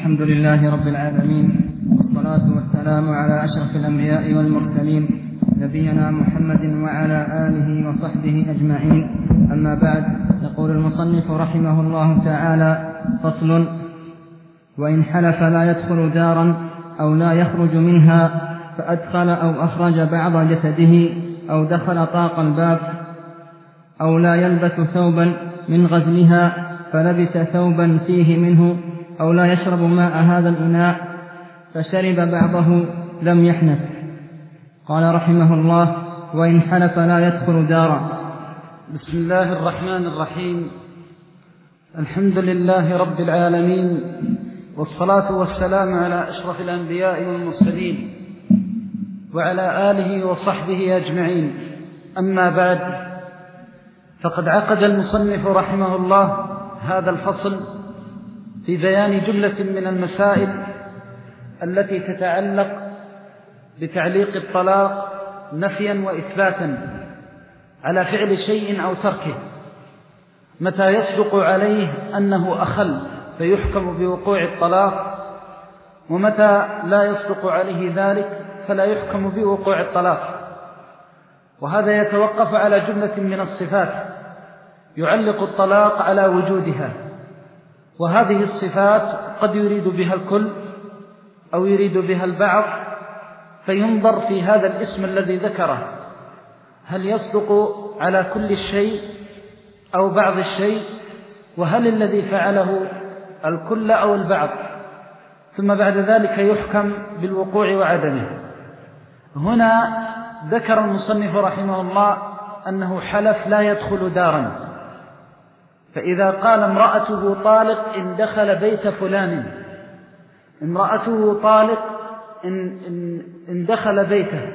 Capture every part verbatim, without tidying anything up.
الحمد لله رب العالمين، والصلاة والسلام على أشرف الأنبياء والمرسلين، نبينا محمد وعلى آله وصحبه أجمعين. أما بعد، يقول المصنف رحمه الله تعالى: فصل: وإن حلف لا يدخل دارا أو لا يخرج منها فأدخل أو أخرج بعض جسده أو دخل طاق الباب أو لا يلبس ثوبا من غزلها فلبس ثوبا فيه منه أو لا يشرب ماء هذا الإناء فشرب بعضه لم يحنث. قال رحمه الله: وإن حلف لا يدخل دارا. بسم الله الرحمن الرحيم. الحمد لله رب العالمين، والصلاة والسلام على أشرف الأنبياء والمرسلين وعلى آله وصحبه أجمعين. أما بعد، فقد عقد المصنف رحمه الله هذا الفصل في بيان جملة من المسائل التي تتعلق بتعليق الطلاق نفيا وإثباتا على فعل شيء أو تركه، متى يصدق عليه أنه أخل فيحكم بوقوع الطلاق، ومتى لا يصدق عليه ذلك فلا يحكم بوقوع الطلاق. وهذا يتوقف على جملة من الصفات يعلق الطلاق على وجودها، وهذه الصفات قد يريد بها الكل أو يريد بها البعض، فينظر في هذا الاسم الذي ذكره، هل يصدق على كل الشيء أو بعض الشيء، وهل الذي فعله الكل أو البعض، ثم بعد ذلك يحكم بالوقوع وعدمه. هنا ذكر المصنف رحمه الله أنه حلف لا يدخل دارا، فإذا قال امرأته طالق إن دخل بيت فلان، امرأته طالق إن, إن, إن دخل بيته،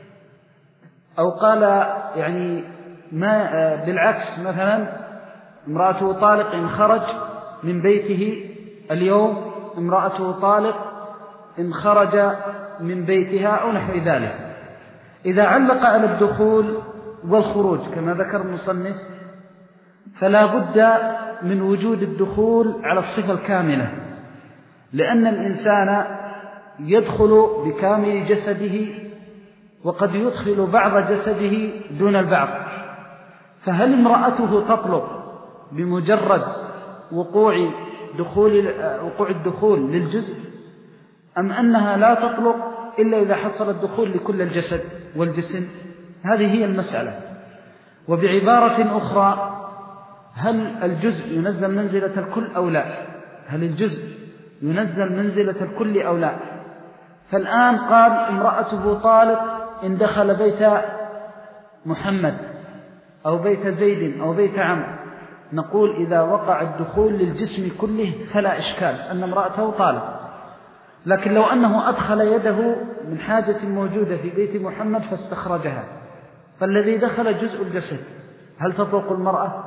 أو قال يعني ما بالعكس، مثلا امرأته طالق إن خرج من بيته اليوم، امرأته طالق إن خرج من بيتها أو نحو ذلك. إذا علق على الدخول والخروج كما ذكر المصنف، فلا بد من وجود الدخول على الصفة الكاملة، لأن الإنسان يدخل بكامل جسده وقد يدخل بعض جسده دون البعض. فهل امرأته تطلق بمجرد وقوع دخول وقوع الدخول للجزء، أم أنها لا تطلق إلا إذا حصل الدخول لكل الجسد والجسم؟ هذه هي المسألة. وبعبارة أخرى، هل الجزء ينزل منزلة الكل أو لا؟ هل الجزء ينزل منزلة الكل أو لا؟ فالآن قال امرأته طالق إن دخل بيت محمد أو بيت زيد أو بيت عمرو، نقول إذا وقع الدخول للجسم كله فلا إشكال أن امرأته طالق. لكن لو أنه أدخل يده من حاجة موجودة في بيت محمد فاستخرجها، فالذي دخل جزء الجسد، هل تطلق المرأة؟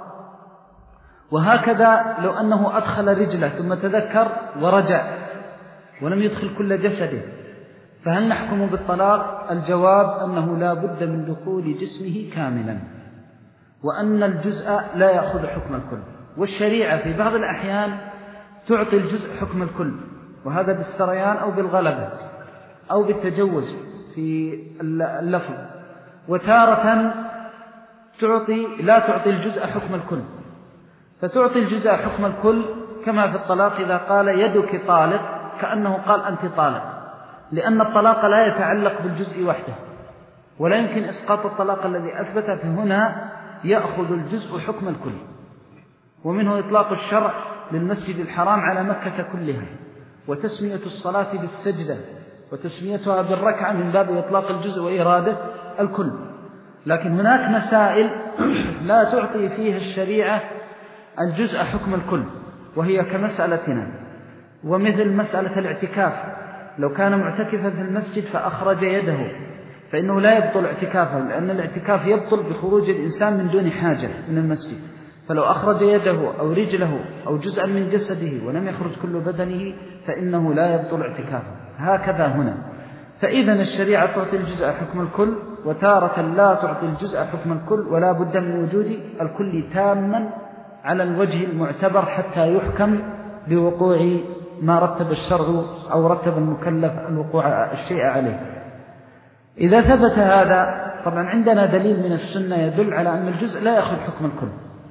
وهكذا لو أنه أدخل رجله ثم تذكر ورجع ولم يدخل كل جسده، فهل نحكم بالطلاق؟ الجواب أنه لا بد من دخول جسمه كاملا، وأن الجزء لا يأخذ حكم الكل. والشريعة في بعض الأحيان تعطي الجزء حكم الكل، وهذا بالسريان أو بالغلبة أو بالتجوز في اللفظ، وتارة تعطي لا تعطي الجزء حكم الكل، فتعطي الجزء حكم الكل كما في الطلاق إذا قال يدك طالق كأنه قال أنت طالق، لأن الطلاق لا يتعلق بالجزء وحده، ولا يمكن إسقاط الطلاق الذي أثبته، فهنا يأخذ الجزء حكم الكل. ومنه إطلاق الشرع للمسجد الحرام على مكة كلها، وتسمية الصلاة بالسجدة وتسميتها بالركعة من باب إطلاق الجزء وإرادة الكل. لكن هناك مسائل لا تعطي فيها الشريعة الجزء حكم الكل، وهي كمسألتنا، ومثل مسألة الاعتكاف، لو كان معتكفا في المسجد فأخرج يده فإنه لا يبطل اعتكافه، لأن الاعتكاف يبطل بخروج الإنسان من دون حاجة من المسجد، فلو أخرج يده أو رجله أو جزءا من جسده ولم يخرج كل بدنه فإنه لا يبطل اعتكافه. هكذا هنا، فإذا الشريعة تعطي الجزء حكم الكل، وتارة لا تعطي الجزء حكم الكل، ولا بد من وجود الكل تاما على الوجه المعتبر حتى يحكم بوقوع ما رتب الشرع أو رتب المكلف الوقوع الشيء عليه. إذا ثبت هذا طبعا عندنا دليل من السنة يدل على أن الجزء لا يأخذ حكم الكل.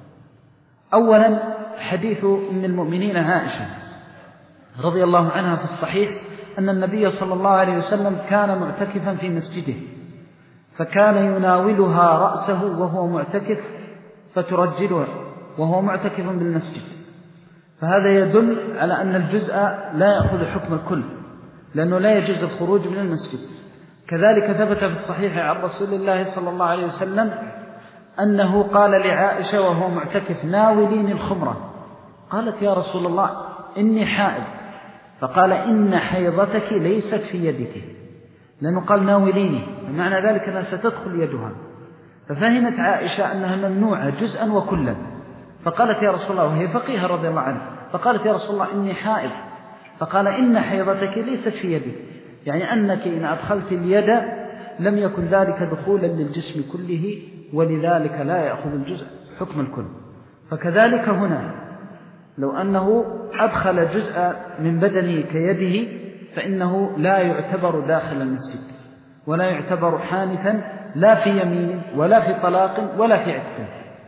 أولا حديث أم المؤمنين عائشة رضي الله عنها في الصحيح أن النبي صلى الله عليه وسلم كان معتكفا في مسجده، فكان يناولها رأسه وهو معتكف فترجله وهو معتكف بالمسجد، فهذا يدل على أن الجزء لا يأخذ حكم الكل لأنه لا يجوز الخروج من المسجد. كذلك ثبت في الصحيح عن رسول الله صلى الله عليه وسلم أنه قال لعائشة وهو معتكف ناوليني الخمرة، قالت يا رسول الله إني حائض، فقال إن حيضتك ليست في يدك، لأنه قال ناوليني فمعنى ذلك أنها ستدخل يدها، ففهمت عائشة أنها ممنوعة جزءا وكلا، فقالت يا رسول الله وهي فقيهة رضي الله عنها، فقالت يا رسول الله إني حائض، فقال إن حيضتك ليست في يدك، يعني أنك إن أدخلت اليد لم يكن ذلك دخولا للجسم كله ولذلك لا يأخذ الجزء حكم الكل. فكذلك هنا لو أنه أدخل جزء من بدنه كيده فإنه لا يعتبر داخل المسجد ولا يعتبر حانثا لا في يمين ولا في طلاق ولا في عتق.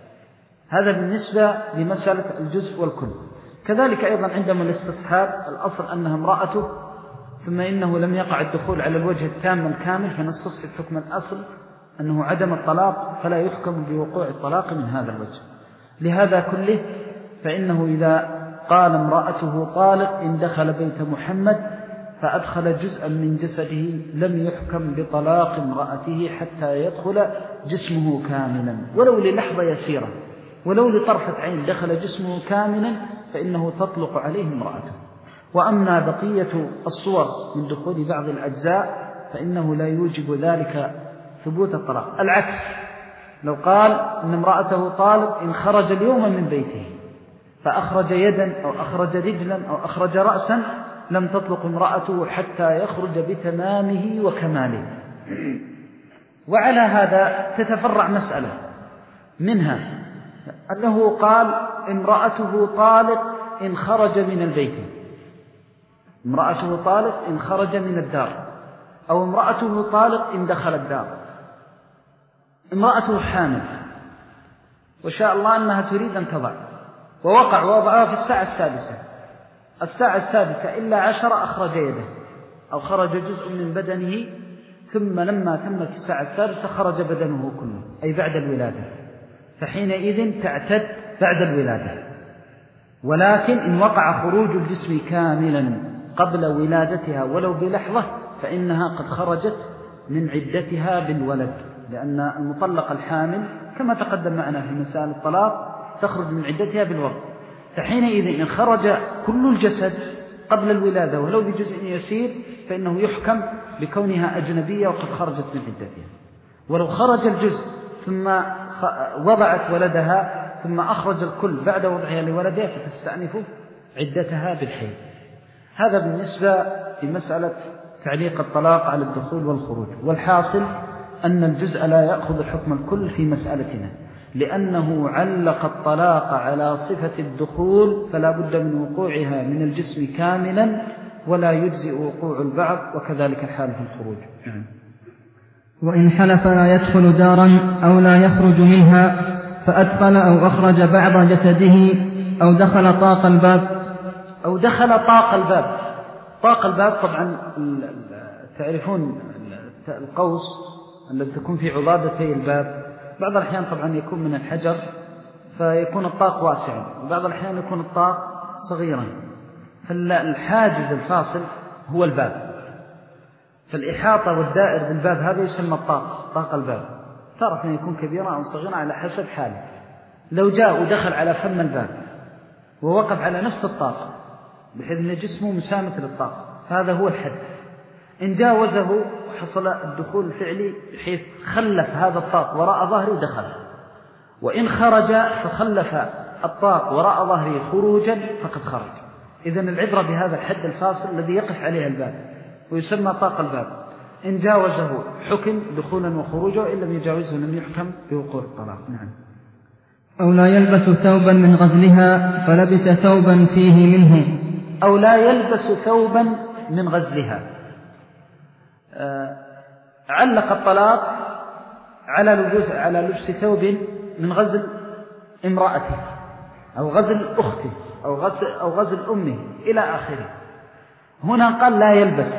هذا بالنسبة لمسألة الجزء والكل. كذلك أيضا عندما الاستصحاب الأصل أنها امرأته ثم إنه لم يقع الدخول على الوجه التام الكامل فنستصحب حكم الأصل أنه عدم الطلاق فلا يحكم بوقوع الطلاق من هذا الوجه. لهذا كله فإنه إذا قال امرأته طالق إن دخل بيت محمد فأدخل جزءا من جسده لم يحكم بطلاق امرأته حتى يدخل جسمه كاملا ولو للحظة يسيرة، ولو لطرفة عين دخل جسمه كاملا فإنه تطلق عليه امرأته. وأما بقية الصور من دخول بعض الأجزاء فإنه لا يوجب ذلك ثبوت الطلاق. العكس لو قال إن امرأته طالق إن خرج اليوم من بيته فأخرج يدا أو أخرج رجلا أو أخرج رأسا لم تطلق امرأته حتى يخرج بتمامه وكماله. وعلى هذا تتفرع مسألة منها أنه قال امرأته طالق إن خرج من البيت، امرأته طالق إن خرج من الدار، أو امرأته طالق إن دخل الدار. امرأته حامل وشاء الله أنها تريد أن تضع ووقع وضعها في الساعة السادسة، الساعة السادسة إلا عشرة أخرج يده أو خرج جزء من بدنه، ثم لما تمت الساعة السادسة خرج بدنه كله أي بعد الولادة، فحينئذ تعتد بعد الولادة. ولكن إن وقع خروج الجسم كاملا قبل ولادتها ولو بلحظة فإنها قد خرجت من عدتها بالولد، لأن المطلقة الحامل كما تقدم معنا في مسائل الطلاق تخرج من عدتها بالوضع، فحينئذ إن خرج كل الجسد قبل الولادة ولو بجزء يسير فإنه يحكم بكونها أجنبية وقد خرجت من عدتها. ولو خرج الجزء ثم وضعت ولدها ثم أخرج الكل بعد وضعها لولدها فتستأنف عدتها بالحيض. هذا بالنسبة لمسألة تعليق الطلاق على الدخول والخروج. والحاصل أن الجزء لا يأخذ حكم الكل في مسألتنا لأنه علق الطلاق على صفة الدخول فلا بد من وقوعها من الجسم كاملا ولا يجزئ وقوع البعض، وكذلك الحال في الخروج. وإن حلف لا يدخل دارا أو لا يخرج منها فأدخل أو أخرج بعض جسده أو دخل طاق الباب أو دخل طاق الباب. طاق الباب طبعا تعرفون القوس الذي تكون في عضادتي الباب بعض الأحيان طبعا يكون من الحجر فيكون الطاق واسعا، وبعض الأحيان يكون الطاق صغيرا، فالحاجز الفاصل هو الباب، فالإحاطة والدائر بالباب هذا يسمى الطاق، طاق الباب، تارة يكون كبيرا أو صغيرا على حسب حاله. لو جاء ودخل على فم الباب ووقف على نفس الطاق بحيث أن جسمه مسامة للطاق هذا هو الحد. إن جاوزه حصل الدخول الفعلي بحيث خلف هذا الطاق وراء ظهره دخل، وإن خرج فخلف الطاق وراء ظهره خروجا فقد خرج. إذن العبرة بهذا الحد الفاصل الذي يقف عليه الباب ويسمى طاق الباب، إن جاوزه حكم دخولا وخروجا وإن لم يجاوزه لم يحكم بوقوع الطلاق. نعم. أو لا يلبس ثوبا من غزلها فلبس ثوبا فيه منه، أو لا يلبس ثوبا من غزلها. علق الطلاق على لبس على لبس ثوب من غزل امرأته أو غزل أخته أو غزل, أو غزل أمه إلى آخره. هنا قال لا يلبس،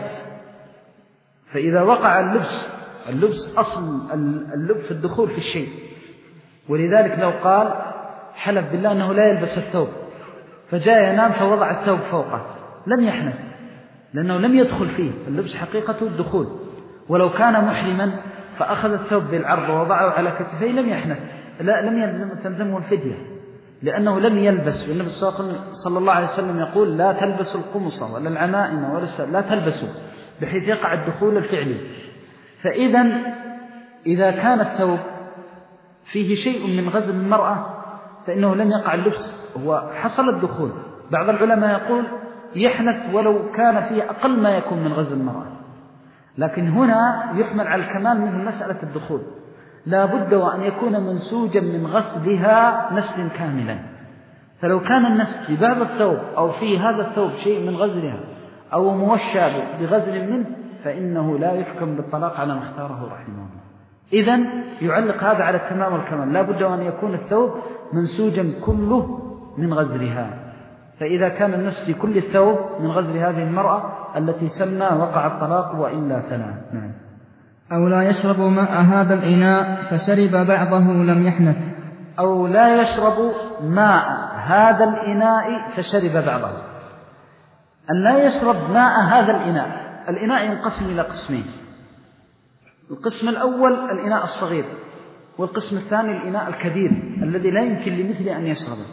فإذا وقع اللبس اللبس أصل اللبس الدخول في الشيء، ولذلك لو قال حلف بالله أنه لا يلبس الثوب فجاء ينام فوضع الثوب فوقه لم يحنث، لأنه لم يدخل فيه. اللبس حقيقته الدخول، ولو كان محرما فأخذ الثوب بالعرض ووضعه على كتفيه لم يحنث، لا لم يلزم تلزمه الفدية لأنه لم يلبس. والنبي صلى الله عليه وسلم يقول لا تلبسوا القمص ولا العمائم ولا لا تلبسوا، بحيث يقع الدخول الفعلي. فإذا إذا كان الثوب فيه شيء من غزل المرأة فإنه لم يقع اللبس، هو حصل الدخول. بعض العلماء يقول يحنث ولو كان فيه أقل ما يكون من غزل المرأة، لكن هنا يحمل على الكمال منه مسألة الدخول، لا بد وأن يكون منسوجا من غسلها نسل كاملا. فلو كان النسل في بعض الثوب أو في هذا الثوب شيء من غزلها أو موشى بغزل منه فإنه لا يحكم بالطلاق على ما اختاره رحمه الله. إذن يعلق هذا على التمام والكمال، لا بد وأن يكون الثوب منسوجا كله من غزلها. فإذا كان النسل في كل الثوب من غزل هذه المرأة التي سمى وقع الطلاق، وإلا فلا. نعم. أو لا يشرب ماء هذا الإناء فشرب بعضه لم يحنث. أو لا يشرب ماء هذا الإناء فشرب بعضه. أن لا يشرب ماء هذا الإناء، الإناء ينقسم إلى قسمين: القسم الأول الإناء الصغير، والقسم الثاني الإناء الكبير الذي لا يمكن لمثل أن يشربه.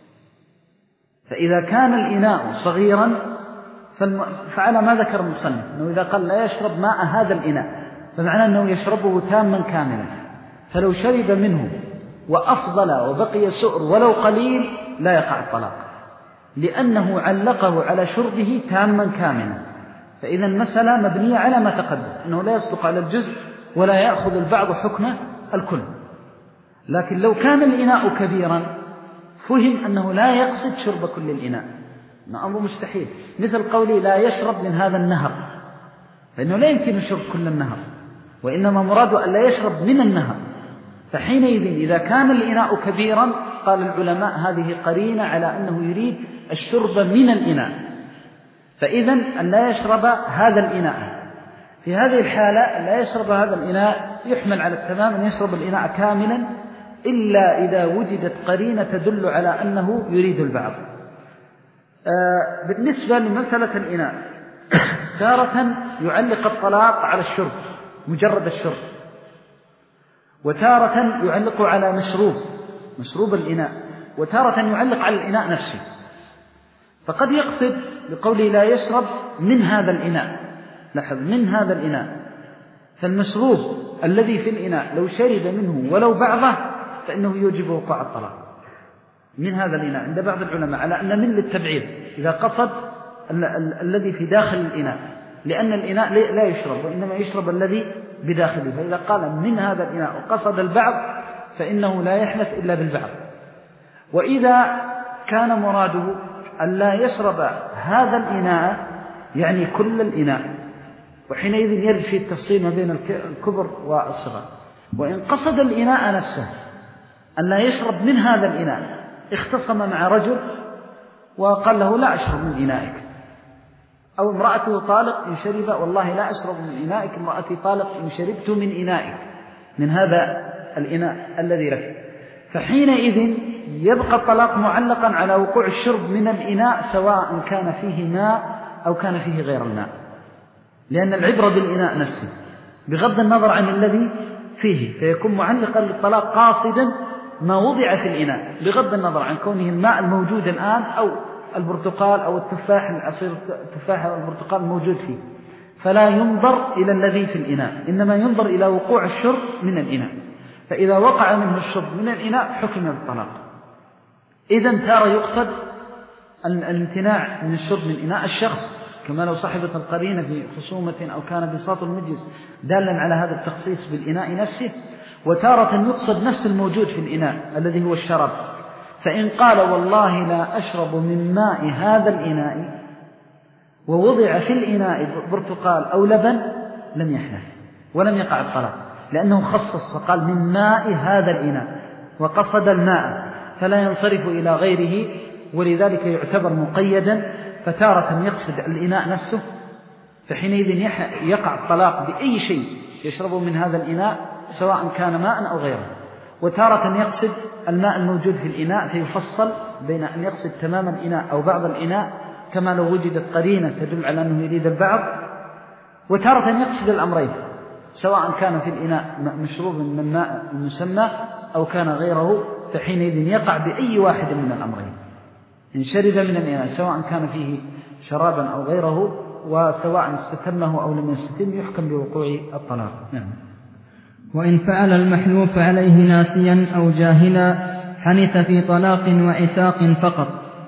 فإذا كان الإناء صغيرا فعلى ما ذكر المصنف أنه إذا قال لا يشرب ماء هذا الإناء فمعنى أنه يشربه تاما كاملا، فلو شرب منه وأفضل وبقي سؤر ولو قليل لا يقع الطلاق، لأنه علقه على شربه تاما كاملا. فإذا المسألة مبنية على ما تقدم أنه لا يصدق على الجزء ولا يأخذ البعض حكم الكل. لكن لو كان الإناء كبيرا فهم أنه لا يقصد شرب كل الإناء، أمر مستحيل، مثل قولي لا يشرب من هذا النهر، فإنه لا يمكن شرب كل النهر، وإنما مراده أن لا يشرب من النهر. فحينئذ إذا كان الإناء كبيرا قال العلماء هذه قرينة على أنه يريد الشرب من الإناء، فإذا أن لا يشرب هذا الإناء. في هذه الحالة أن لا يشرب هذا الإناء يحمل على التمام أن يشرب الإناء كاملا، إلا إذا وجدت قرينة تدل على أنه يريد البعض. آه بالنسبة لمسألة الإناء تارة يعلق الطلاق على الشرب مجرد الشرب، وتارة يعلق على مشروب مشروب الإناء، وتارة يعلق على الإناء نفسه. فقد يقصد بقوله لا يشرب من هذا الإناء، لاحظ من هذا الإناء، فالمشروب الذي في الإناء لو شرب منه ولو بعضه فإنه يوجب وقوع الطلاق من هذا الإناء عند بعض العلماء، على أن من للتبعيد إذا قصد ال ال الذي في داخل الإناء، لأن الإناء لا يشرب وإنما يشرب الذي بداخله. فإذا قال من هذا الإناء وقصد البعض فإنه لا يحنث إلا بالبعض. وإذا كان مراده أن لا يشرب هذا الإناء يعني كل الإناء، وحينئذ يرد في التفصيل ما بين الكبر والصغر. وإن قصد الإناء نفسه أن لا يشرب من هذا الإناء، اختصم مع رجل وقال له لا أشرب من إنائك، أو امرأته طالق إن شرب والله لا أشرب من إنائك، امرأتي طالق إن شربت من إنائك، من هذا الإناء الذي لك. فحينئذ يبقى الطلاق معلقا على وقوع الشرب من الإناء سواء كان فيه ماء أو كان فيه غير الماء، لأن العبرة بالإناء نفسه بغض النظر عن الذي فيه، فيكون معلقا للطلاق قاصدا ما وضع في الإناء بغض النظر عن كونه الماء الموجود الآن أو البرتقال أو التفاح العصير التفاح أو البرتقال الموجود فيه، فلا ينظر إلى الذي في الإناء، إنما ينظر إلى وقوع الشرب من الإناء. فإذا وقع منه الشرب من الإناء حكم بالطلاق. إذن ترى يقصد الامتناع من الشرب من إناء الشخص، كما لو صاحبة القرينة في خصومة أو كان بساط المجلس دالا على هذا التخصيص بالإناء نفسه، وتارة يقصد نفس الموجود في الإناء الذي هو الشراب. فإن قال والله لا أشرب من ماء هذا الإناء ووضع في الإناء برتقال أو لبن لم يحنث ولم يقع الطلاق، لأنه خصص فقال من ماء هذا الإناء وقصد الماء فلا ينصرف إلى غيره، ولذلك يعتبر مقيدا. فتارة يقصد الإناء نفسه فحينئذ يقع الطلاق بأي شيء يشربه من هذا الإناء سواء كان ماء أو غيره، وتارة يقصد الماء الموجود في الإناء فيفصل بين أن يقصد تمام الإناء أو بعض الإناء كما لو وجدت قرينة تدل على أنه يريد البعض، وتارة يقصد الأمرين سواء كان في الإناء مشروب من الماء المسمى أو كان غيره، فحينئذ يقع بأي واحد من الأمرين إن شرب من الإناء سواء كان فيه شرابا أو غيره، وسواء استتمه أو لم يستتم يحكم بوقوع الطلاق. نعم. وإن فعل المحلوف عليه ناسيا أو جاهلا حنث في طلاق وعتاق فقط.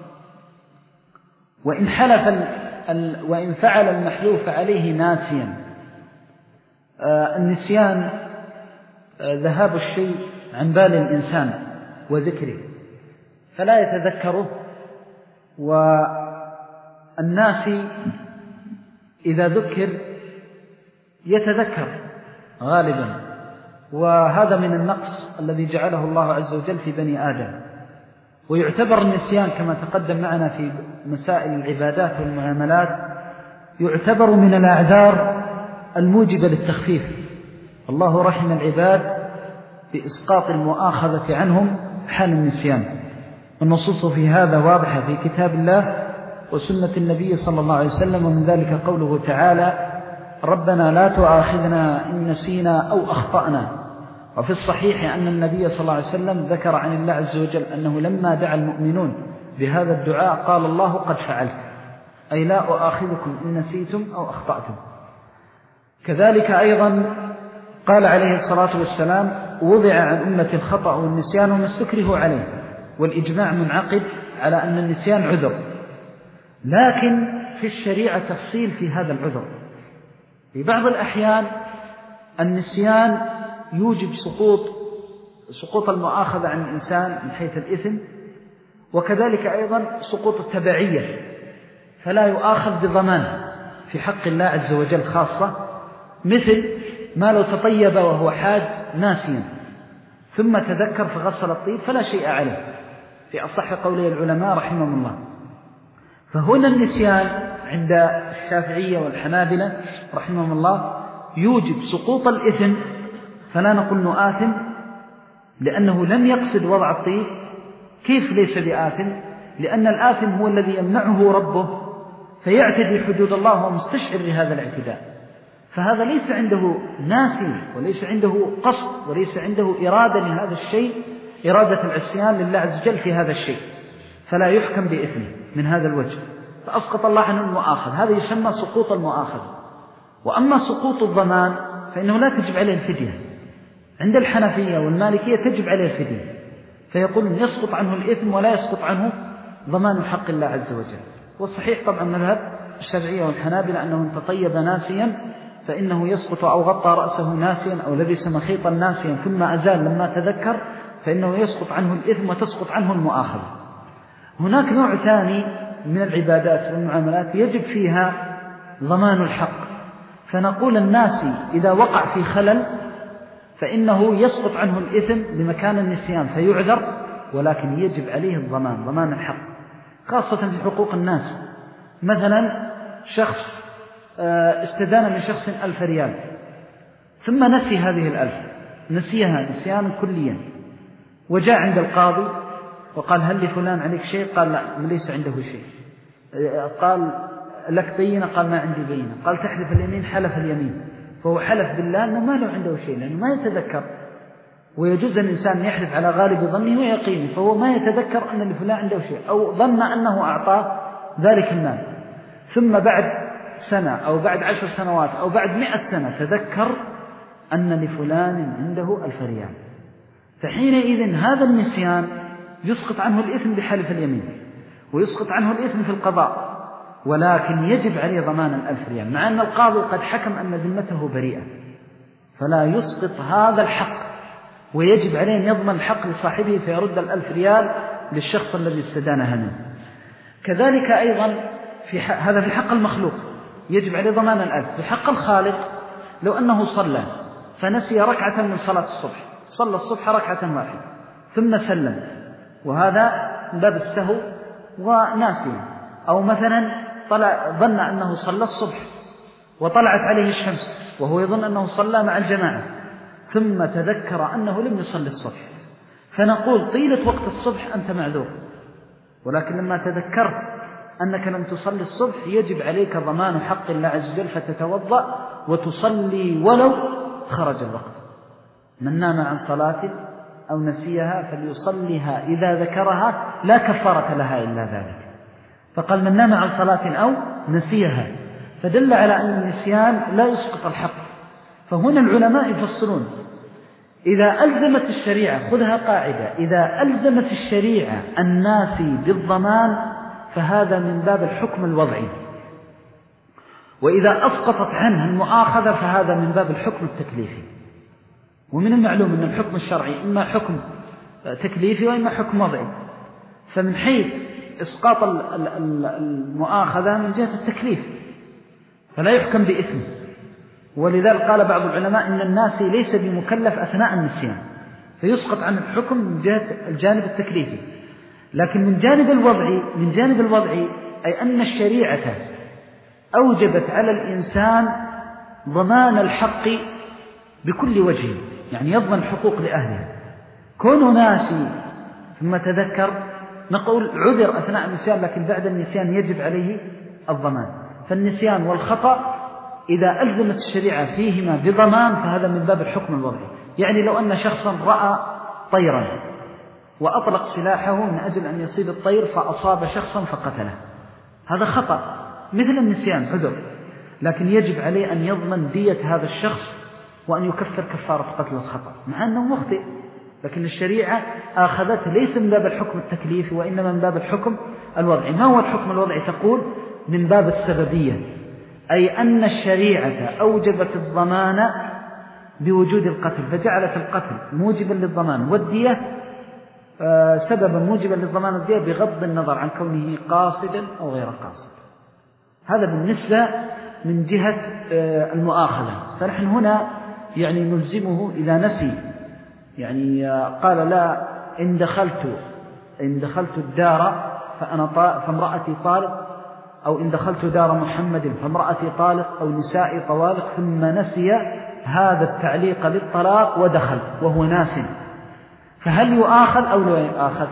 وإن حلف ال... ال... وإن فعل المحلوف عليه ناسيا، آه النسيان آه ذهاب الشيء عن بال الإنسان وذكره فلا يتذكره، والناسي إذا ذكر يتذكر غالبا، وهذا من النقص الذي جعله الله عز وجل في بني آدم. ويعتبر النسيان كما تقدم معنا في مسائل العبادات والمعاملات يعتبر من الأعذار الموجبة للتخفيف. الله رحم العباد بإسقاط المؤاخذة عنهم حال النسيان، النصوص في هذا واضحة في كتاب الله وسنة النبي صلى الله عليه وسلم، ومن ذلك قوله تعالى ربنا لا تؤاخذنا إن نسينا أو أخطأنا. وفي الصحيح أن النبي صلى الله عليه وسلم ذكر عن الله عز وجل أنه لما دعا المؤمنون بهذا الدعاء قال الله قد فعلت، أي لا أؤاخذكم إن نسيتم أو أخطأتم. كذلك أيضا قال عليه الصلاة والسلام وضع عن أمة الخطأ والنسيان وما استكره عليه، والإجماع منعقد على أن النسيان عذر، لكن في الشريعة تفصيل في هذا العذر. في بعض الأحيان النسيان يوجب سقوط سقوط المؤاخذة عن الإنسان من حيث الإثم، وكذلك أيضا سقوط التبعية، فلا يؤاخذ بضمان في حق الله عز وجل خاصة، مثل ما لو تطيب وهو حاج ناسيا ثم تذكر فغسل الطيب فلا شيء عليه في أصح قولي العلماء رحمهم الله. فهنا النسيان عند الشافعية والحنابلة رحمهم الله يوجب سقوط الإثم، فلا نقول أنه آثم لأنه لم يقصد وضع الطيب. كيف ليس بآثم؟ لأن الآثم هو الذي يمنعه ربه فيعتدي حدود الله وهو مستشعر بهذا الاعتداء، فهذا ليس عنده ناسي وليس عنده قصد وليس عنده إرادة لهذا الشيء، إرادة العصيان لله عز وجل في هذا الشيء، فلا يحكم بإثمه من هذا الوجه، فأسقط الله عنه المؤاخذ. هذا يسمى سقوط المؤاخذ. وأما سقوط الضمان فإنه لا تجب عليه الفدية، عند الحنفية والمالكية تجب عليه الفدية، فيقولون يسقط عنه الإثم ولا يسقط عنه ضمان حق الله عز وجل. والصحيح طبعا مذهب الشافعية والحنابلة أنه من تطيب ناسيا فإنه يسقط، أو غطى رأسه ناسيا أو لبس مخيطا ناسيا ثم أزال لما تذكر فإنه يسقط عنه الإثم وتسقط عنه المؤاخذة. هناك نوع ثاني من العبادات والمعاملات يجب فيها ضمان الحق، فنقول الناسي إذا وقع في خلل فإنه يسقط عنه الإثم لمكان النسيان فيعذر، ولكن يجب عليه الضمان، ضمان الحق، خاصة في حقوق الناس. مثلا شخص استدان من شخص ألف ريال ثم نسي هذه الألف، نسيها نسيانا كليا، وجاء عند القاضي وقال هل لفلان عليك شيء؟ قال لا ليس عنده شيء. قال لك بينة؟ قال ما عندي بينة. قال تحلف اليمين؟ حلف اليمين، فهو حلف بالله أنه ما له عنده شيء لأنه ما يتذكر. ويجوز الإنسان يحلف على غالب ظنه ويقينه، فهو ما يتذكر أن لفلان عنده شيء أو ظن أنه أعطاه ذلك المال، ثم بعد سنة أو بعد عشر سنوات أو بعد مئة سنة تذكر أن لفلان عنده ألف ريال، فحينئذ هذا النسيان يسقط عنه الإثم بحلف اليمين ويسقط عنه الإثم في القضاء، ولكن يجب عليه ضمان الألف ريال، مع أن القاضي قد حكم أن ذمته بريئة، فلا يسقط هذا الحق، ويجب عليه أن يضمن الحق لصاحبه فيرد الألف ريال للشخص الذي استدانها منه. كذلك أيضا في هذا في حق المخلوق يجب عليه ضمان الألف. في حق الخالق لو أنه صلى فنسي ركعة من صلاة الصبح، صلى الصبح ركعة واحدة ثم سلم، وهذا من باب السهو وناسي. أو مثلا طلع ظن أنه صلى الصبح وطلعت عليه الشمس وهو يظن أنه صلى مع الجماعة، ثم تذكر أنه لم يصلي الصبح، فنقول طيلة وقت الصبح أنت معذور، ولكن لما تذكرت أنك لم تصلي الصبح يجب عليك ضمان حق الله عز وجل، فتتوضأ وتصلي ولو خرج الوقت. من نام عن صلاة أو نسيها فليصليها إذا ذكرها لا كفارة لها إلا ذلك. فقال من نام عن صلاة أو نسيها، فدل على أن النسيان لا يسقط الحق. فهنا العلماء يفصلون إذا ألزمت الشريعة، خذها قاعدة، إذا ألزمت الشريعة الناسي بالضمان فهذا من باب الحكم الوضعي، وإذا أسقطت عنه المؤاخذة فهذا من باب الحكم التكليفي. ومن المعلوم أن الحكم الشرعي إما حكم تكليفي وإما حكم وضعي، فمن حيث إسقاط المؤاخذة من جهة التكليف فلا يحكم بإثم، ولذلك قال بعض العلماء إن الناسي ليس بمكلف أثناء النسيان فيسقط عن الحكم من جهة الجانب التكليفي. لكن من جانب الوضعي من جانب الوضعي أي أن الشريعة أوجبت على الإنسان ضمان الحق بكل وجه، يعني يضمن الحقوق لأهلها. كونه ناسي ثم تذكر نقول عذر أثناء النسيان، لكن بعد النسيان يجب عليه الضمان. فالنسيان والخطأ إذا ألزمت الشريعة فيهما بضمان فهذا من باب الحكم الوضعي. يعني لو أن شخصا رأى طيرا وأطلق سلاحه من أجل أن يصيب الطير فأصاب شخصا فقتله، هذا خطأ مثل النسيان عذر، لكن يجب عليه أن يضمن دية هذا الشخص وأن يكفر كفارة قتل الخطأ مع أنه مخطئ. لكن الشريعة آخذته ليس من باب الحكم التكليفي وإنما من باب الحكم الوضعي. ما هو الحكم الوضعي؟ تقول من باب السببية، أي أن الشريعة أوجبت الضمان بوجود القتل، فجعلت القتل موجبا للضمان والدية سببا موجبا للضمان والدية بغض النظر عن كونه قاصدا أو غير قاصد. هذا بالنسبة من جهة المؤاخذة. فنحن هنا يعني نلزمه إذا نسي، يعني قال لا إن دخلت إن دخلت الدار فأنا فامرأتي طالق، أو إن دخلت دار محمد فامرأتي طالق، أو نسائي طوالق، ثم نسي هذا التعليق للطلاق ودخل وهو ناس، فهل يؤاخذ أو لا يؤاخذ؟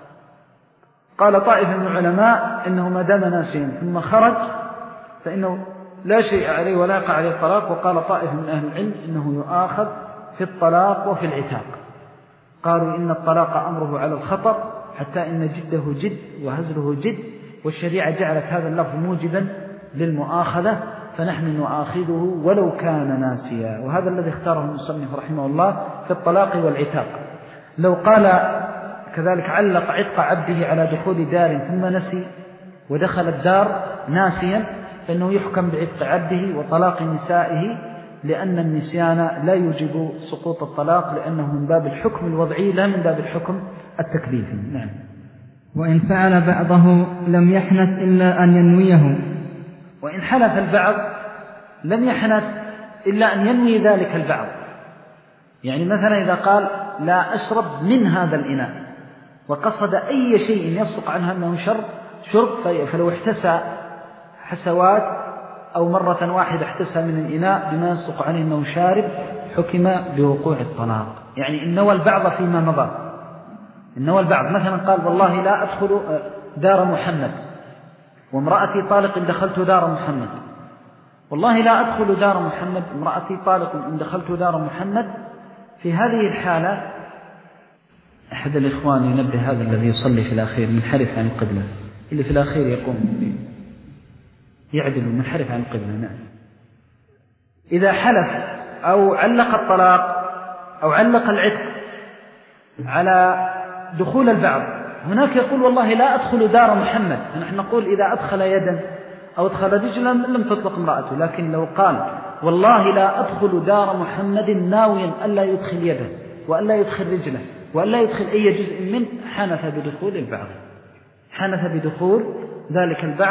قال طائفة من العلماء إنه ما دام ناسيا ثم خرج فإنه لا شيء عليه ولا يقع عليه الطلاق. وقال طائفة من أهل العلم إنه يؤاخذ في الطلاق وفي العتاق. قالوا إن الطلاق أمره على الخطر حتى إن جده جد وهزله جد، والشريعة جعلت هذا اللفظ موجبا للمؤاخذة، فنحن نؤاخذه ولو كان ناسيا. وهذا الذي اختاره المصنف رحمه الله في الطلاق والعتاق. لو قال كذلك علق عتق عبده على دخول دار ثم نسي ودخل الدار ناسيا فإنه يحكم بعتق عبده وطلاق نسائه، لأن النسيان لا يوجب سقوط الطلاق، لأنه من باب الحكم الوضعي لا من باب الحكم التكليفي. نعم. وإن فعل بعضه لم يحنث إلا أن ينويه. وإن حلف البعض لم يحنث إلا أن ينوي ذلك البعض. يعني مثلا إذا قال لا أشرب من هذا الإناء وقصد أي شيء يصدق عنها أنه شرب شرب فلو احتسى حسوات أو مرة واحدة احتسى من الإناء بما يصدق عنه أنه شارب حكم بوقوع الطلاق. يعني إن نوى البعض فيما مضى، إن نوى البعض مثلا قال والله لا أدخل دار محمد وامرأتي طالق إن دخلت دار محمد، والله لا أدخل دار محمد امرأتي طالق إن دخلت دار محمد. في هذه الحالة أحد الإخوان ينبه هذا الذي يصلي في الأخير منحرف عن القبلة، اللي في الأخير يقوم يعدل منحرف عن القبلة. نعم. إذا حلف أو علق الطلاق أو علق العتق على دخول البعض، هناك يقول والله لا أدخل دار محمد، فنحن نقول إذا أدخل يدا أو أدخل رجلا لم تطلق امرأته. لكن لو قال والله لا أدخل دار محمد ناويا ألا يدخل يده وألا يدخل رجله وألا يدخل أي جزء منه، حنث بدخول البعض، حنث بدخول ذلك البعض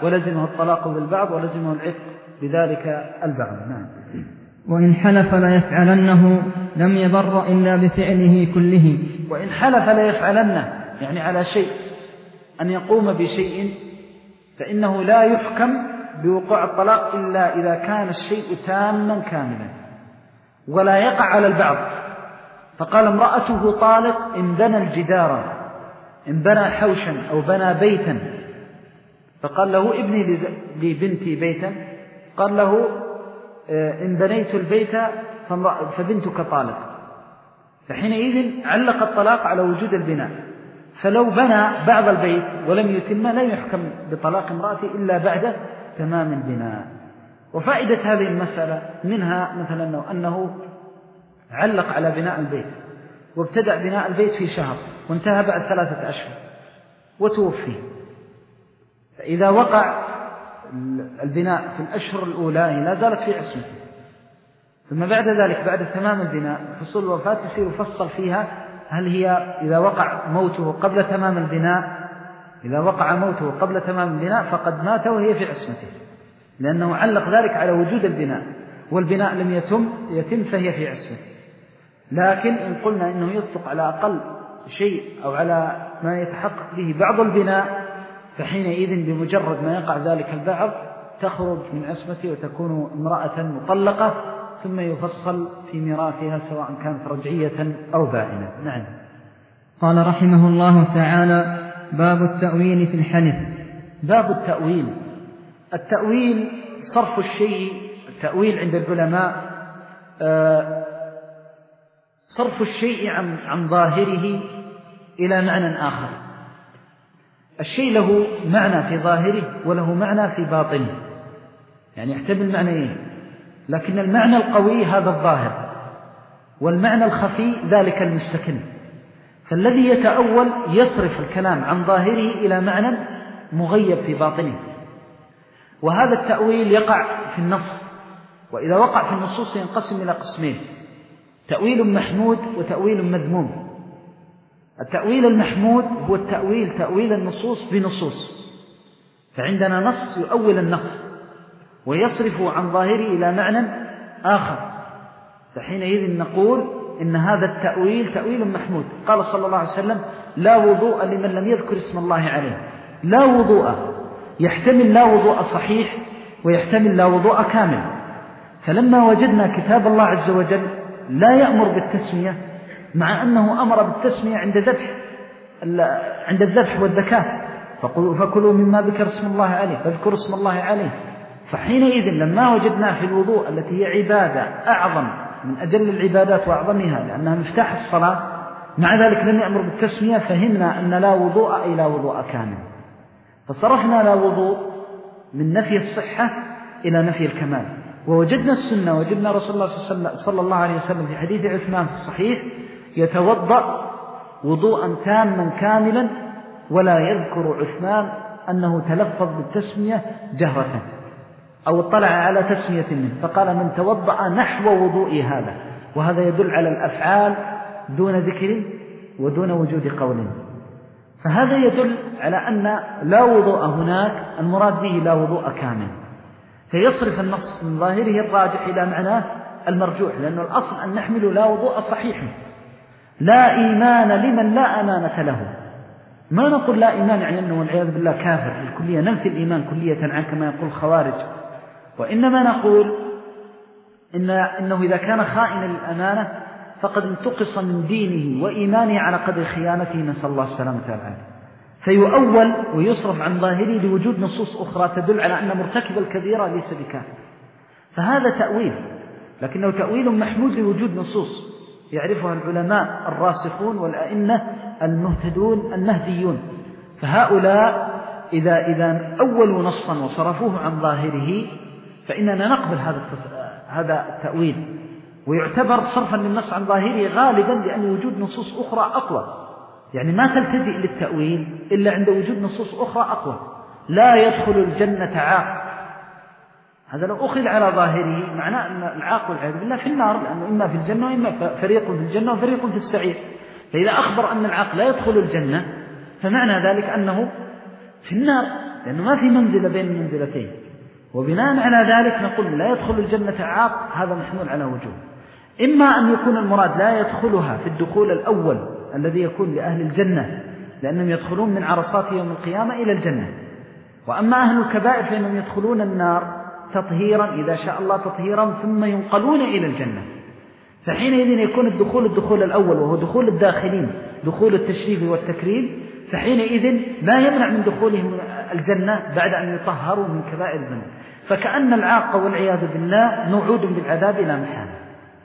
ولزمه الطلاق بالبعض ولزمه العتق بذلك البعض. نعم. وإن حلف لا يفعلنه لم يبر إلا بفعله كله. وإن حلف لا يفعلنه يعني على شيء أن يقوم بشيء فإنه لا يحكم بوقوع الطلاق إلا إذا كان الشيء تاما كاملا ولا يقع على البعض. فقال امرأته طالق إن بنى الجدار، إن بنى حوشا أو بنى بيتا، فقال له ابني لبنتي بيتا، قال له إن بنيت البيت فبنتك طالق، فحينئذ علق الطلاق على وجود البناء. فلو بنى بعض البيت ولم يتم لا يحكم بطلاق امرأته إلا بعد تمام البناء. وفائدة هذه المسألة منها مثلا أنه علق على بناء البيت وابتدأ بناء البيت في شهر وانتهى بعد ثلاثة أشهر وتوفي، فإذا وقع البناء في الأشهر الأولى لا زالت في عصمته، ثم بعد ذلك بعد تمام البناء فصول الوفاة يصير يفصل فيها هل هي إذا وقع موته قبل تمام البناء، إذا وقع موته قبل تمام البناء فقد مات وهي في عصمته، لأنه علق ذلك على وجود البناء، والبناء لم يتم يتم فهي في عصمته. لكن إن قلنا إنه يصدق على أقل شيء أو على ما يتحقق به بعض البناء، فحينئذ بمجرد ما يقع ذلك البعض تخرج من عصمته وتكون امرأة مطلقة، ثم يفصل في ميراثها سواء كانت رجعية أو باعنة. نعم. قال رحمه الله تعالى: باب التأويل في الحلف. باب التأويل. التأويل صرف الشيء، التأويل عند العلماء صرف الشيء عن, عن ظاهره إلى معنى آخر. الشيء له معنى في ظاهره وله معنى في باطنه، يعني يحتمل معنيين، لكن المعنى القوي هذا الظاهر، والمعنى الخفي ذلك المستكن. فالذي يتأول يصرف الكلام عن ظاهره إلى معنى مغيب في باطنه، وهذا التأويل يقع في النص، وإذا وقع في النصوص ينقسم إلى قسمين: تأويل محمود وتأويل مذموم. التأويل المحمود هو التأويل تأويل النصوص بنصوص، فعندنا نص يؤول النص ويصرف عن ظاهره إلى معنى آخر، فحينئذ نقول إن هذا التأويل تأويل محمود. قال صلى الله عليه وسلم: لا وضوء لمن لم يذكر اسم الله عليه. لا وضوء يحتمل لا وضوء صحيح ويحتمل لا وضوء كامل. فلما وجدنا كتاب الله عز وجل لا يأمر بالتسمية، مع أنه أمر بالتسمية عند ذبح عند الذبح والذكاة، فكلوا مما ذكر اسم الله عليه، فاذكروا اسم الله عليه. فحينئذ لما وجدنا في الوضوء التي هي عبادة أعظم من أجل العبادات وأعظمها لأنها مفتاح الصلاة، مع ذلك لم يأمر بالتسمية، فهمنا أن لا وضوء أي لا وضوء كامل، فصرفنا لا وضوء من نفي الصحة إلى نفي الكمال. ووجدنا السنة، وجدنا رسول الله صلى الله عليه وسلم في حديث عثمان في الصحيح يتوضأ وضوءا تاما كاملا، ولا يذكر عثمان أنه تلفظ بالتسمية جهرة أو اطلع على تسمية منه، فقال: من توضأ نحو وضوء هذا. وهذا يدل على الأفعال دون ذكر ودون وجود قول، فهذا يدل على أن لا وضوء هناك المراد به لا وضوء كامل، فيصرف النص من ظاهره الراجح إلى معناه المرجوح، لأنه الأصل أن نحمل لا وضوء صحيح. لا إيمان لمن لا أمانة له. ما نقول لا إيمان يعني أنه والعياذ بالله كافر الكلية، ننفي الإيمان كلية عنه كما يقول الخوارج، وإنما نقول إن إنه إذا كان خائنا للأمانة فقد انتقص من دينه وإيمانه على قدر خيانته، نسأل الله السلامة والعافية، فيؤول ويصرف عن ظاهره لوجود نصوص أخرى تدل على أن مرتكب الكبيرة ليس بكافر. فهذا تأويل، لكنه تأويل محمود لوجود نصوص يعرفها العلماء الراسخون والأئمة المهتدون المهديون. فهؤلاء إذا إذا أولوا نصا وصرفوه عن ظاهره فإننا نقبل هذا هذا التأويل، ويعتبر صرفا للنص عن ظاهره غالبا لأن وجود نصوص أخرى أقوى، يعني ما تلتجئ للتأويل إلا عند وجود نصوص أخرى أقوى. لا يدخل الجنة عاق، هذا لو أخذ على ظاهره معناه أن العاق والعياذ بالله في النار، لأنه إما في الجنة وإما فريق في الجنة وفريق في السعير. فإذا أخبر أن العاق لا يدخل الجنة فمعنى ذلك أنه في النار، لأنه ما في منزلة بين المنزلتين. وبناء على ذلك نقول لا يدخل الجنة عاق، هذا محمول على وجوه. إما أن يكون المراد لا يدخلها في الدخول الأول الذي يكون لأهل الجنة لأنهم يدخلون من عرصات يوم القيامة إلى الجنة، وأما أهل الكبائر فإنهم يدخلون النار تطهيرا إذا شاء الله تطهيرا ثم ينقلون إلى الجنة. فحينئذ يكون الدخول الدخول الأول وهو دخول الداخلين، دخول التشريف والتكريم، فحينئذ لا يمنع من دخولهم الجنة بعد أن يطهروا من كبائر الذنوب. فكأن العاق والعياذ بالله موعود بالعذاب لا محالة.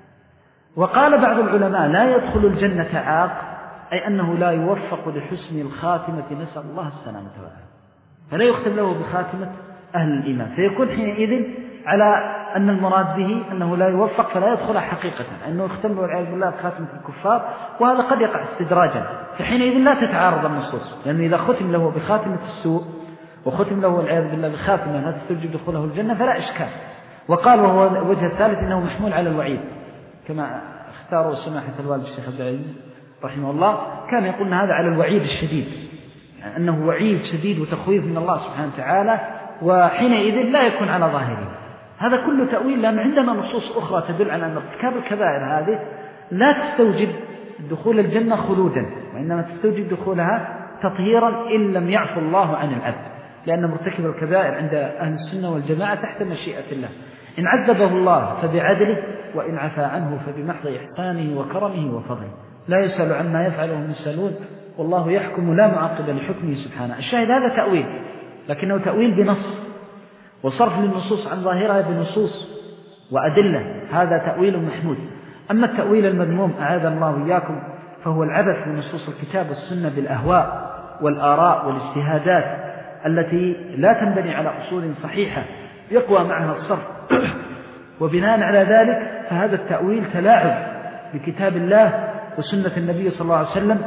وقال بعض العلماء لا يدخل الجنة عاق، أي أنه لا يوفق لحسن الخاتمة، نسأل الله السلامة والعافية، فلا يختم له بخاتمة أهل الإيمان، فيكون حينئذ على أن المراد به أنه لا يوفق فلا يدخل حقيقة، أنه يختم له والعياذ بالله بخاتمة الكفار، وهذا قد يقع استدراجا، فحينئذ لا تتعارض النصوص، لأنه إذا ختم له بخاتمة السوء وختم له والعياذ بالله بخاتمة لا تستوجب دخوله الجنة فلا إشكال. وقال وهو الوجه الثالث إنه محمول على الوعيد، كما اختاروا سماحة الوالد الشيخ عبد العزيز رحمه الله، كان يقول هذا على الوعيد الشديد، يعني أنه وعيد شديد وتخويف من الله سبحانه وتعالى، وحينئذ لا يكون على ظاهره. هذا كله تأويل، لأن عندنا نصوص أخرى تدل على أن ارتكاب الكبائر هذه لا تستوجب دخول الجنة خلودا، وإنما تستوجب دخولها تطهيرا إن لم يعفو الله عن العبد، لأن مرتكب الكبائر عند أهل السنة والجماعة تحت مشيئة الله، إن عذبه الله فبعدله، وإن عفى عنه فبمحض إحسانه وكرمه وفضله، لا يسأل عما يفعل وهم يسألون، والله يحكم لا معقب لحكمه سبحانه. الشاهد هذا تأويل، لكنه تأويل بنص، وصرف للنصوص عن ظاهرها بنصوص وأدلة، هذا تأويل محمود. أما التأويل المذموم أعاذنا الله وإياكم فهو العبث بنصوص الكتاب والسنة بالأهواء والآراء والاجتهادات التي لا تنبني على أصول صحيحة يقوى معها الصرف، وبناء على ذلك فهذا التأويل تلاعب بكتاب الله وسنة النبي صلى الله عليه وسلم،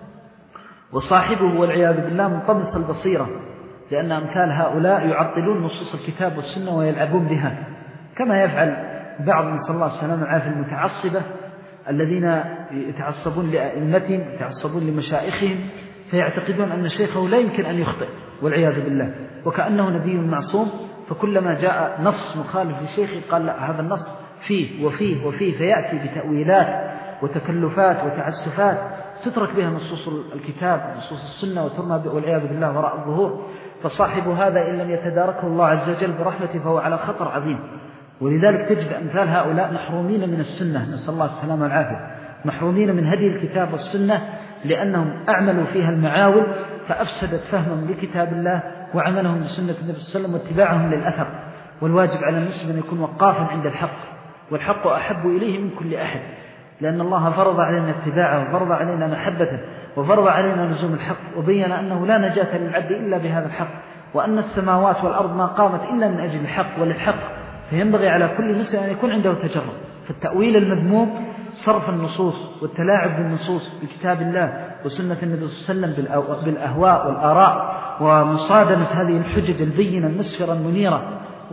وصاحبه والعياذ بالله منطمس البصيرة، لأن أمثال هؤلاء يعطلون نصوص الكتاب والسنة ويلعبون بها، كما يفعل بعض نسأل الله السلامة والعافية المتعصبة الذين يتعصبون لأئمتهم، يتعصبون لمشايخهم، فيعتقدون أن شيخه لا يمكن أن يخطئ والعياذ بالله، وكأنه نبي معصوم، فكلما جاء نص مخالف لشيخه قال لا هذا النص فيه وفيه وفيه، فيأتي بتأويلات وتكلفات وتعسفات تترك بها نصوص الكتاب ونصوص السنة وترمى والعياذ بالله وراء الظهور. فصاحب هذا إن لم يتداركه الله عز وجل برحمته فهو على خطر عظيم. ولذلك تجد أمثال هؤلاء محرومين من السنة، نسأل الله السلامة والعافية، محرومين من هدي الكتاب والسنة، لأنهم أعملوا فيها المعاول فأفسدت فهمهم لكتاب الله وعملهم بسنة النبي صلى الله عليه وسلم واتباعهم للأثر. والواجب على المسلم أن يكون وقافا عند الحق، والحق أحب إليه من كل أحد، لأن الله فرض علينا اتباعه وفرض علينا محبته وفرض علينا لزوم الحق، وبين أنه لا نجاة للعبد إلا بهذا الحق، وأن السماوات والأرض ما قامت إلا من أجل الحق وللحق، فينبغي على كل مسلم أن يكون عنده تجرب. فالتأويل المذموم صرف النصوص والتلاعب بالنصوص بكتاب الله وسنة النبي صلى الله عليه وسلم بالأهواء والآراء، ومصادمة هذه الحجج البينة المسفرة المنيرة،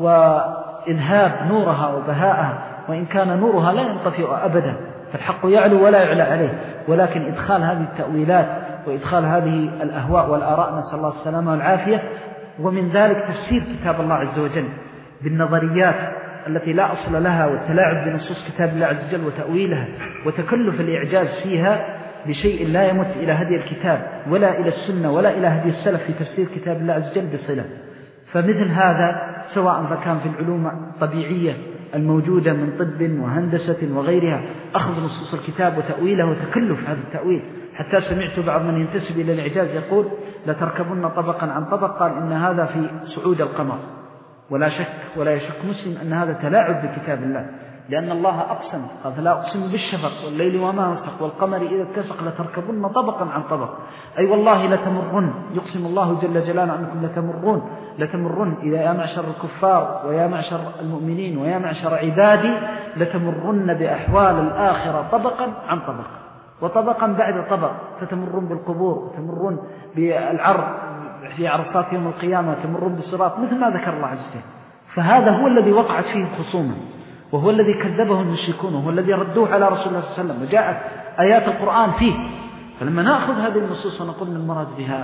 وإذهاب نورها وبهاءها، وإن كان نورها لا ينطفئ أبدا، فالحق يعلو ولا يعلى عليه، ولكن إدخال هذه التأويلات وإدخال هذه الأهواء والآراء نسأل الله السلامة والعافية. ومن ذلك تفسير كتاب الله عز وجل بالنظريات التي لا أصل لها، والتلاعب بنصوص كتاب الله عز وجل وتأويلها، وتكلف الإعجاز فيها بشيء لا يمت إلى هدي الكتاب ولا إلى السنة ولا إلى هدي السلف في تفسير كتاب الله عز وجل بصلة. فمثل هذا سواء كان في العلوم الطبيعية الموجودة من طب وهندسة وغيرها، أخذ نصوص الكتاب وتأويله وتكلف هذا التأويل، حتى سمعت بعض من ينتسب إلى الإعجاز يقول لتركبن طبقا عن طبق، قال إن هذا في صعود القمر، ولا شك ولا يشك مسلم أن هذا تلاعب بكتاب الله، لأن الله أقسم قال فلا أقسم بالشفق والليل وما وسق والقمر إذا اتسق لتركبن طبقا عن طبق، أي والله لتمرن، يقسم الله جل جلاله أنكم لتمرون لتمرن إذا يا معشر الكفار ويا معشر المؤمنين ويا معشر عبادي لتمرن بأحوال الآخرة طبقا عن طبق، وطبقا بعد طبق، فتمرون بالقبور وتمرون بالعرض في عرصات يوم القيامة وتمرون بالصراط، مثل ما ذكر الله عز وجل. فهذا هو الذي وقعت فيه خصومه، وهو الذي كذبه المشركون، وهو الذي ردوه على رسول الله صلى الله عليه وسلم، وجاءت آيات القرآن فيه. فلما نأخذ هذه النصوص ونقول من المراد بها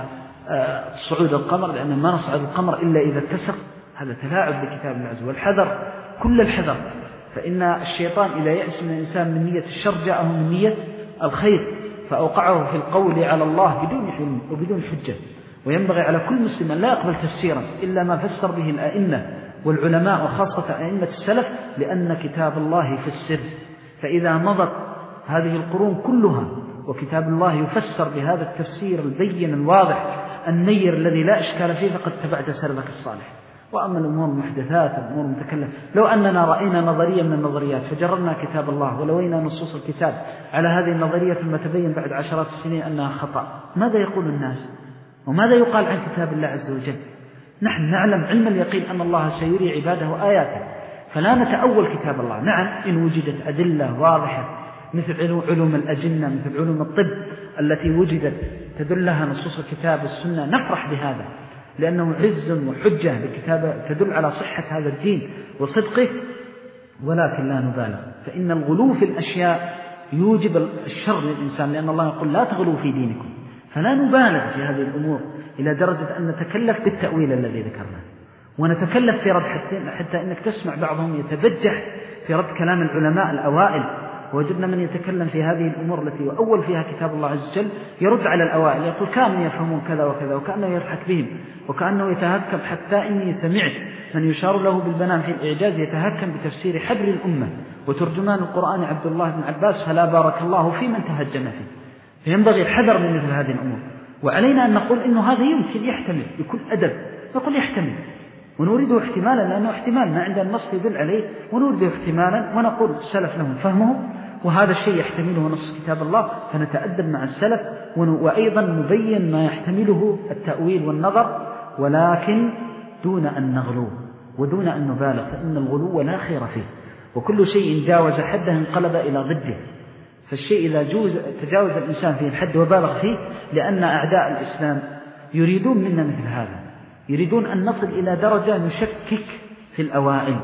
صعود القمر، لأن ما نصعد القمر إلا إذا اتسق، هذا تلاعب بكتاب الله عز وجل. والحذر كل الحذر، فإن الشيطان إذا يأس من الإنسان من نية الشر جاءه من نية الخير، فأوقعه في القول على الله بدون علم وبدون حجة. وينبغي على كل مسلم أن لا يقبل تفسيرا إلا ما فسر به الأئمة والعلماء وخاصة أئمة السلف، لأن كتاب الله في السر. فإذا مضت هذه القرون كلها وكتاب الله يفسر بهذا التفسير البين الواضح النير الذي لا إشكال فيه، فقد تبعت سلفك الصالح. وأما الأمور المحدثات والأمور المتكلمة، لو أننا رأينا نظرية من النظريات فجربنا كتاب الله ولوينا نصوص الكتاب على هذه النظرية ثم تبين بعد عشرات السنين أنها خطأ، ماذا يقول الناس؟ وماذا يقال عن كتاب الله عز وجل؟ نحن نعلم علم اليقين أن الله سيري عباده آياته، فلا نتأول كتاب الله. نعم إن وجدت أدلة واضحة مثل علوم الأجنة، مثل علوم الطب التي وجدت تدلها نصوص الكتاب والسنة، نفرح بهذا لأنه عز وحجة بكتاب تدل على صحة هذا الدين وصدقه، ولكن لا نبالغ، فإن الغلو في الأشياء يوجب الشر للإنسان، لأن الله يقول لا تغلوا في دينكم. فلا نبالغ في هذه الأمور إلى درجة أن نتكلف بالتأويل الذي ذكرناه، ونتكلف في رد حتى, حتى إنك تسمع بعضهم يتبجح في رد كلام العلماء الأوائل. وجدنا من يتكلم في هذه الأمور التي يؤول فيها كتاب الله عز وجل يرد على الأوائل، يقول كانوا يفهمون كذا وكذا، وكأنه يضحك بهم وكأنه يتهكم، حتى إني سمعت من يشار له بالبنان في الإعجاز يتهكم بتفسير حبر الأمة وترجمان القرآن عبد الله بن عباس، فلا بارك الله في من تهجم فيه. فينبغي الحذر من مثل هذه الأمور، وعلينا أن نقول إنه هذا يمكن يحتمل بكل أدب، نقول يحتمل ونريده احتمالا لأنه احتمال ما عندنا النص يدل عليه، ونريده احتمالا ونقول السلف لهم فهمهم وهذا الشيء يحتمله نص كتاب الله، فنتأدب مع السلف، وأيضا نبين ما يحتمله التأويل والنظر، ولكن دون أن نغلو ودون أن نبالغ، فإن الغلو لا خير فيه، وكل شيء جاوز حده انقلب إلى ضده. فالشيء إذا جوز تجاوز الإنسان فيه الحد وبالغ فيه، لأن أعداء الإسلام يريدون منا مثل هذا، يريدون أن نصل إلى درجة نشكك في الأوائل.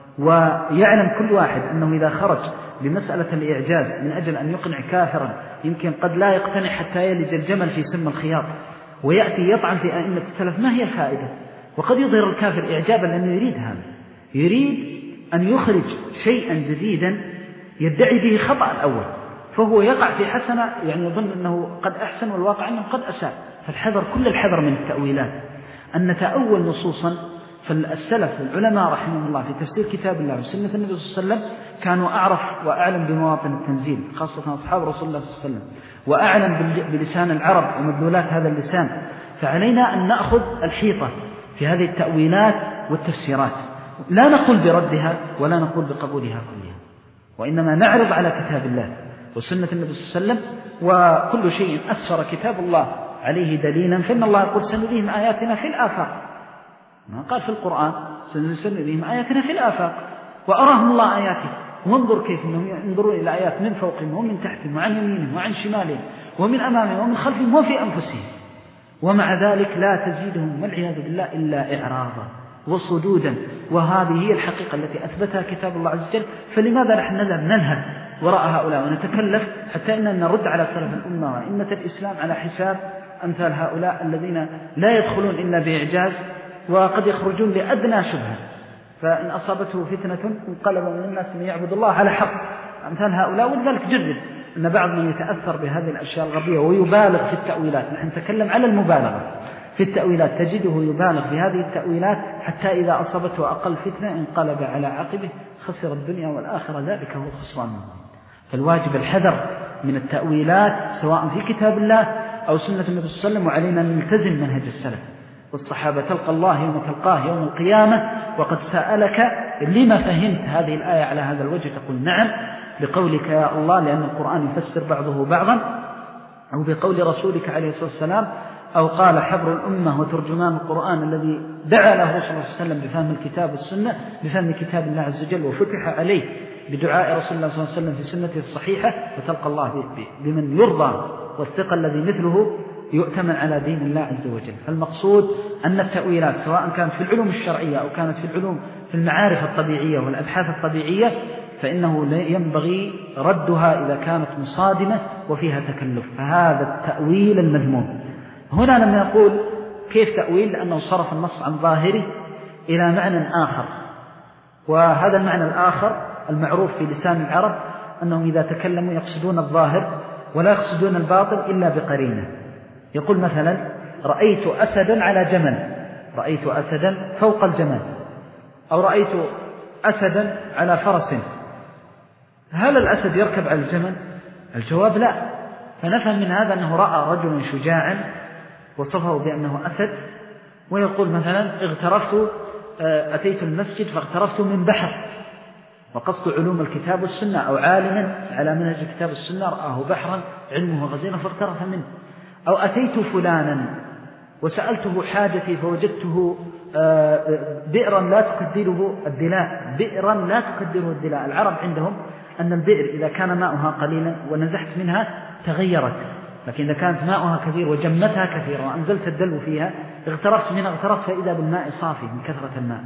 ويعلم كل واحد أنه إذا خرج بمسألة الإعجاز من أجل أن يقنع كافرا يمكن قد لا يقتنع حتى يلج الجمل في سم الخياط، ويأتي يطعن في أئمة السلف، ما هي الفائدة؟ وقد يظهر الكافر إعجابا لأنه يريد هذا، يريد أن يخرج شيئا جديدا يدعي به خطأ الأول، فهو يقع في حسنة يعني يظن أنه قد أحسن والواقع أنه قد أساء. فالحذر كل الحذر من التأويلات، أن نتأول نصوصا. فالسلف العلماء رحمهم الله في تفسير كتاب الله وسنة النبي صلى الله عليه وسلم كانوا أعرف وأعلم بمواطن التنزيل، خاصة أصحاب رسول الله صلى الله عليه وسلم، وأعلم بلسان العرب ومدلولات هذا اللسان. فعلينا أن نأخذ الحيطة في هذه التأويلات والتفسيرات، لا نقول بردها ولا نقول بقبولها كلها، وإنما نعرض على كتاب الله وسنة النبي صلى الله عليه وسلم، وكل شيء أسفر كتاب الله عليه دليلا، فإن الله يقول سنريهم آياتنا في الآفاق، ما قال في القرآن سنريهم آياتنا في الآفاق، وأراهم الله آياته، وانظر كيف أنهم ينظرون إلى آيات من فوقهم ومن تحتهم وعن يمينهم وعن شمالهم ومن أمامهم ومن خلفهم وفي أنفسهم، ومع ذلك لا تزيدهم والعياذ بالله إلا إعراضا وصدودا. وهذه هي الحقيقة التي أثبتها كتاب الله عز وجل. فلماذا نحن نذهب نلهب وراء هؤلاء ونتكلف حتى إننا نرد على سلف الأمة وأئمة الإسلام على حساب أمثال هؤلاء الذين لا يدخلون إلا بإعجاز، وقد يخرجون لأدنى شبهة، فإن أصابته فتنة انقلب من الناس من يعبد الله على حق أمثال هؤلاء. ولذلك جرب أن بعض من يتأثر بهذه الأشياء الغبية ويبالغ في التأويلات، نحن نتكلم على المبالغة في التأويلات، تجده يبالغ في هذه التأويلات حتى إذا أصابته أقل فتنة انقلب على عقبه خسر الدنيا والآخرة، ذلك هو الخسران. فالواجب الحذر من التأويلات سواء في كتاب الله أو سنة النبي صلى الله عليه وسلم، وعلينا أن نلتزم منهج السلف والصحابة. تلقى الله يوم تلقاه يوم القيامة وقد سألك لما فهمت هذه الآية على هذا الوجه، تقول نعم بقولك يا الله، لأن القرآن يفسر بعضه بعضا، أو بقول رسولك عليه الصلاة والسلام، أو قال حبر الأمة وترجمان القرآن الذي دعا له صلى الله عليه وسلم بفهم الكتاب والسنة، بفهم كتاب الله عز وجل، وفتح عليه بدعاء رسول الله صلى الله عليه وسلم في سنته الصحيحة، وتلقى الله بمن يرضى والثقة الذي مثله يؤتمن على دين الله عز وجل. فالمقصود أن التأويلات سواء كانت في العلوم الشرعية أو كانت في العلوم في المعارف الطبيعية والأبحاث الطبيعية، فإنه ينبغي ردها إذا كانت مصادمة وفيها تكلف، فهذا التأويل المذموم. هنا لما يقول كيف تأويل؟ لأنه صرف النص عن ظاهره إلى معنى آخر، وهذا المعنى الآخر المعروف في لسان العرب أنهم إذا تكلموا يقصدون الظاهر ولا يقصدون الباطل إلا بقرينة. يقول مثلا رأيت أسدا على جمل، رأيت أسدا فوق الجمل، أو رأيت أسدا على فرس. هل الأسد يركب على الجمل؟ الجواب لا. فنفهم من هذا أنه رأى رجلا شجاعا وصفه بأنه أسد، ويقول مثلا اغترفت أتيت المسجد فاغترفت من بحر، وقصد علوم الكتاب والسنة، أو عالما على منهج الكتاب والسنة رآه بحرا علمه غزيرا فاغترف منه. أو أتيت فلانا وسألته حاجتي فوجدته بئرا لا تكدره الدلاء، بئرا لا تكدره الدلاء. العرب عندهم أن البئر إذا كان ماؤها قليلا ونزحت منها تغيرت، لكن إذا كانت ماؤها كثير وجمتها كثيرا وأنزلت الدلو فيها اغترفت منها اغترفت فإذا بالماء صافي من كثرة الماء.